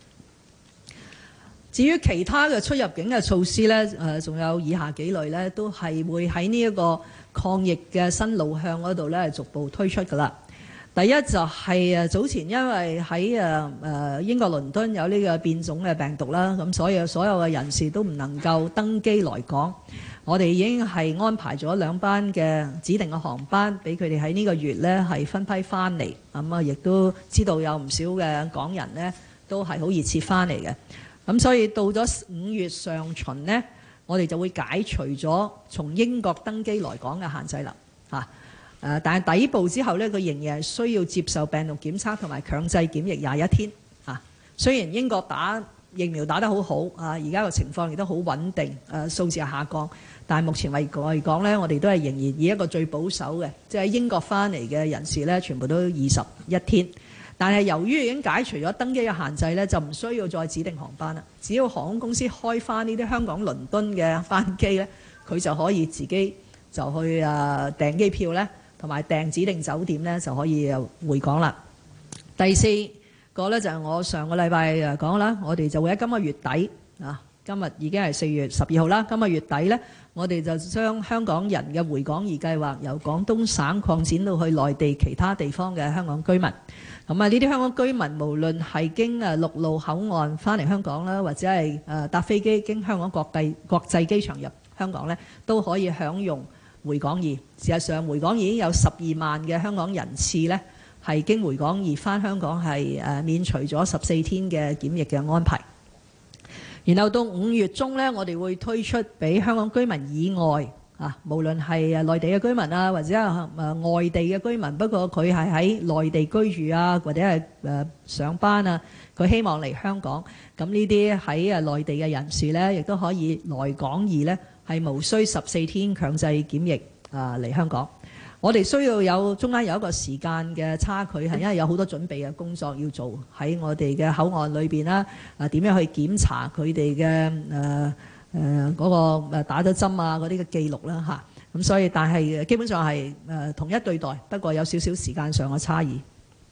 至於其他嘅出入境嘅措施呢，仲有以下幾類呢，都係會喺呢一個抗疫嘅新路向嗰度呢逐步推出㗎啦。第一就係早前因為喺英國倫敦有呢個變種嘅病毒啦，咁所以所有嘅人士都唔能夠登機來港。我哋已經係安排咗2班嘅指定嘅航班，俾佢哋喺呢個月呢係分批翻嚟。咁亦都知道有唔少嘅港人呢都係好熱切翻嚟嘅。咁所以到咗5月上旬呢，我哋就會解除咗從英國登機來港嘅限制啦嚇。但係抵埗之後呢，佢仍然係需要接受病毒檢測同埋強制檢疫21天啊。雖然英國打疫苗打得好好啊，而家個情況亦都好穩定，數字係下降，但係目前為講呢，我哋都係仍然以一個最保守嘅，即係英國翻嚟嘅人士呢，全部都21天。但係由於已經解除咗登機嘅限制呢，就唔需要再指定航班啦。只要航空公司開翻呢啲香港倫敦嘅班機呢，佢就可以自己就去訂機票咧，同埋訂指定酒店咧就可以回港啦。第4個咧就係我上個禮拜講啦，我哋就會喺今個月底今日已經係4月12號啦，今個月底咧，我哋就將香港人嘅回港易計劃由廣東省擴展到去內地其他地方嘅香港居民。咁呢啲香港居民無論係經陸路口岸翻嚟香港啦，或者係搭飛機經香港國際機場入香港咧，都可以享用回港易。事實上，回港易已經有12萬嘅香港人次咧，係經回港易翻香港係免除咗14天嘅檢疫嘅安排。然後到5月中咧，我哋會推出俾香港居民以外無論係內地嘅居民啊，或者係外地嘅居民，不過佢係喺內地居住啊，或者係上班啊，佢希望嚟香港，咁呢啲喺內地嘅人士咧，亦都可以來港易咧，係無需14天強制檢疫嚟香港。我哋需要中間有一個時間嘅差距，係因為有好多準備嘅工作要做喺我哋嘅口岸裏邊啦。點樣去檢查佢哋嘅嗰個打咗針啊嗰啲嘅記錄啦嚇。咁所以但係基本上係同一對待，不過有少少時間上嘅差異。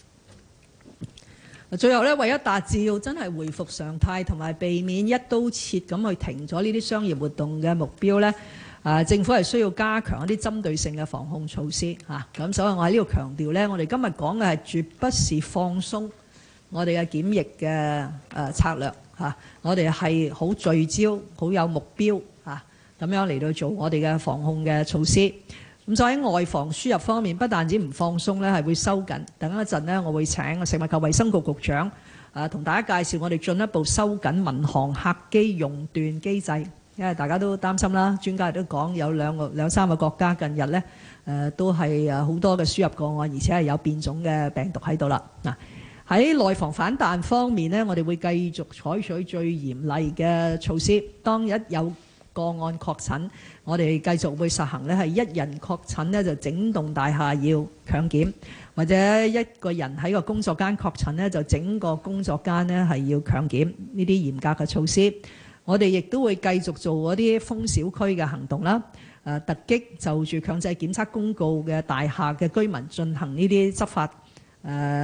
最後咧，為咗達至要真係回復常態同埋避免一刀切咁去停咗呢啲商業活動嘅目標咧，政府係需要加強一啲針對性嘅防控措施嚇。咁所以我喺呢度強調咧，我哋今日講嘅係絕不是放鬆我哋嘅檢疫嘅策略嚇，我哋係好聚焦、好有目標嚇，咁樣嚟到做我哋嘅防控嘅措施。咁所以喺外防輸入方面，不但止唔放鬆咧，係會收緊。等一陣咧，我會請食物及衛生局局長同大家介紹我哋進一步收緊民航客機熔斷機制。因為大家都擔心啦，專家亦都講有兩三個國家近日咧都係好多嘅輸入個案，而且係有變種嘅病毒喺度啦。嗱，喺內防反彈方面呢，我哋會繼續採取最嚴厲嘅措施。當一有個案確診，我哋繼續會實行呢係一人確診呢就整棟大廈要強檢，或者一個人喺個工作間確診呢就整個工作間呢係要強檢。呢啲嚴格嘅措施。我哋亦都會繼續做嗰啲封小區嘅行動啦，突擊就住強制檢測公告嘅大廈嘅居民進行呢啲執法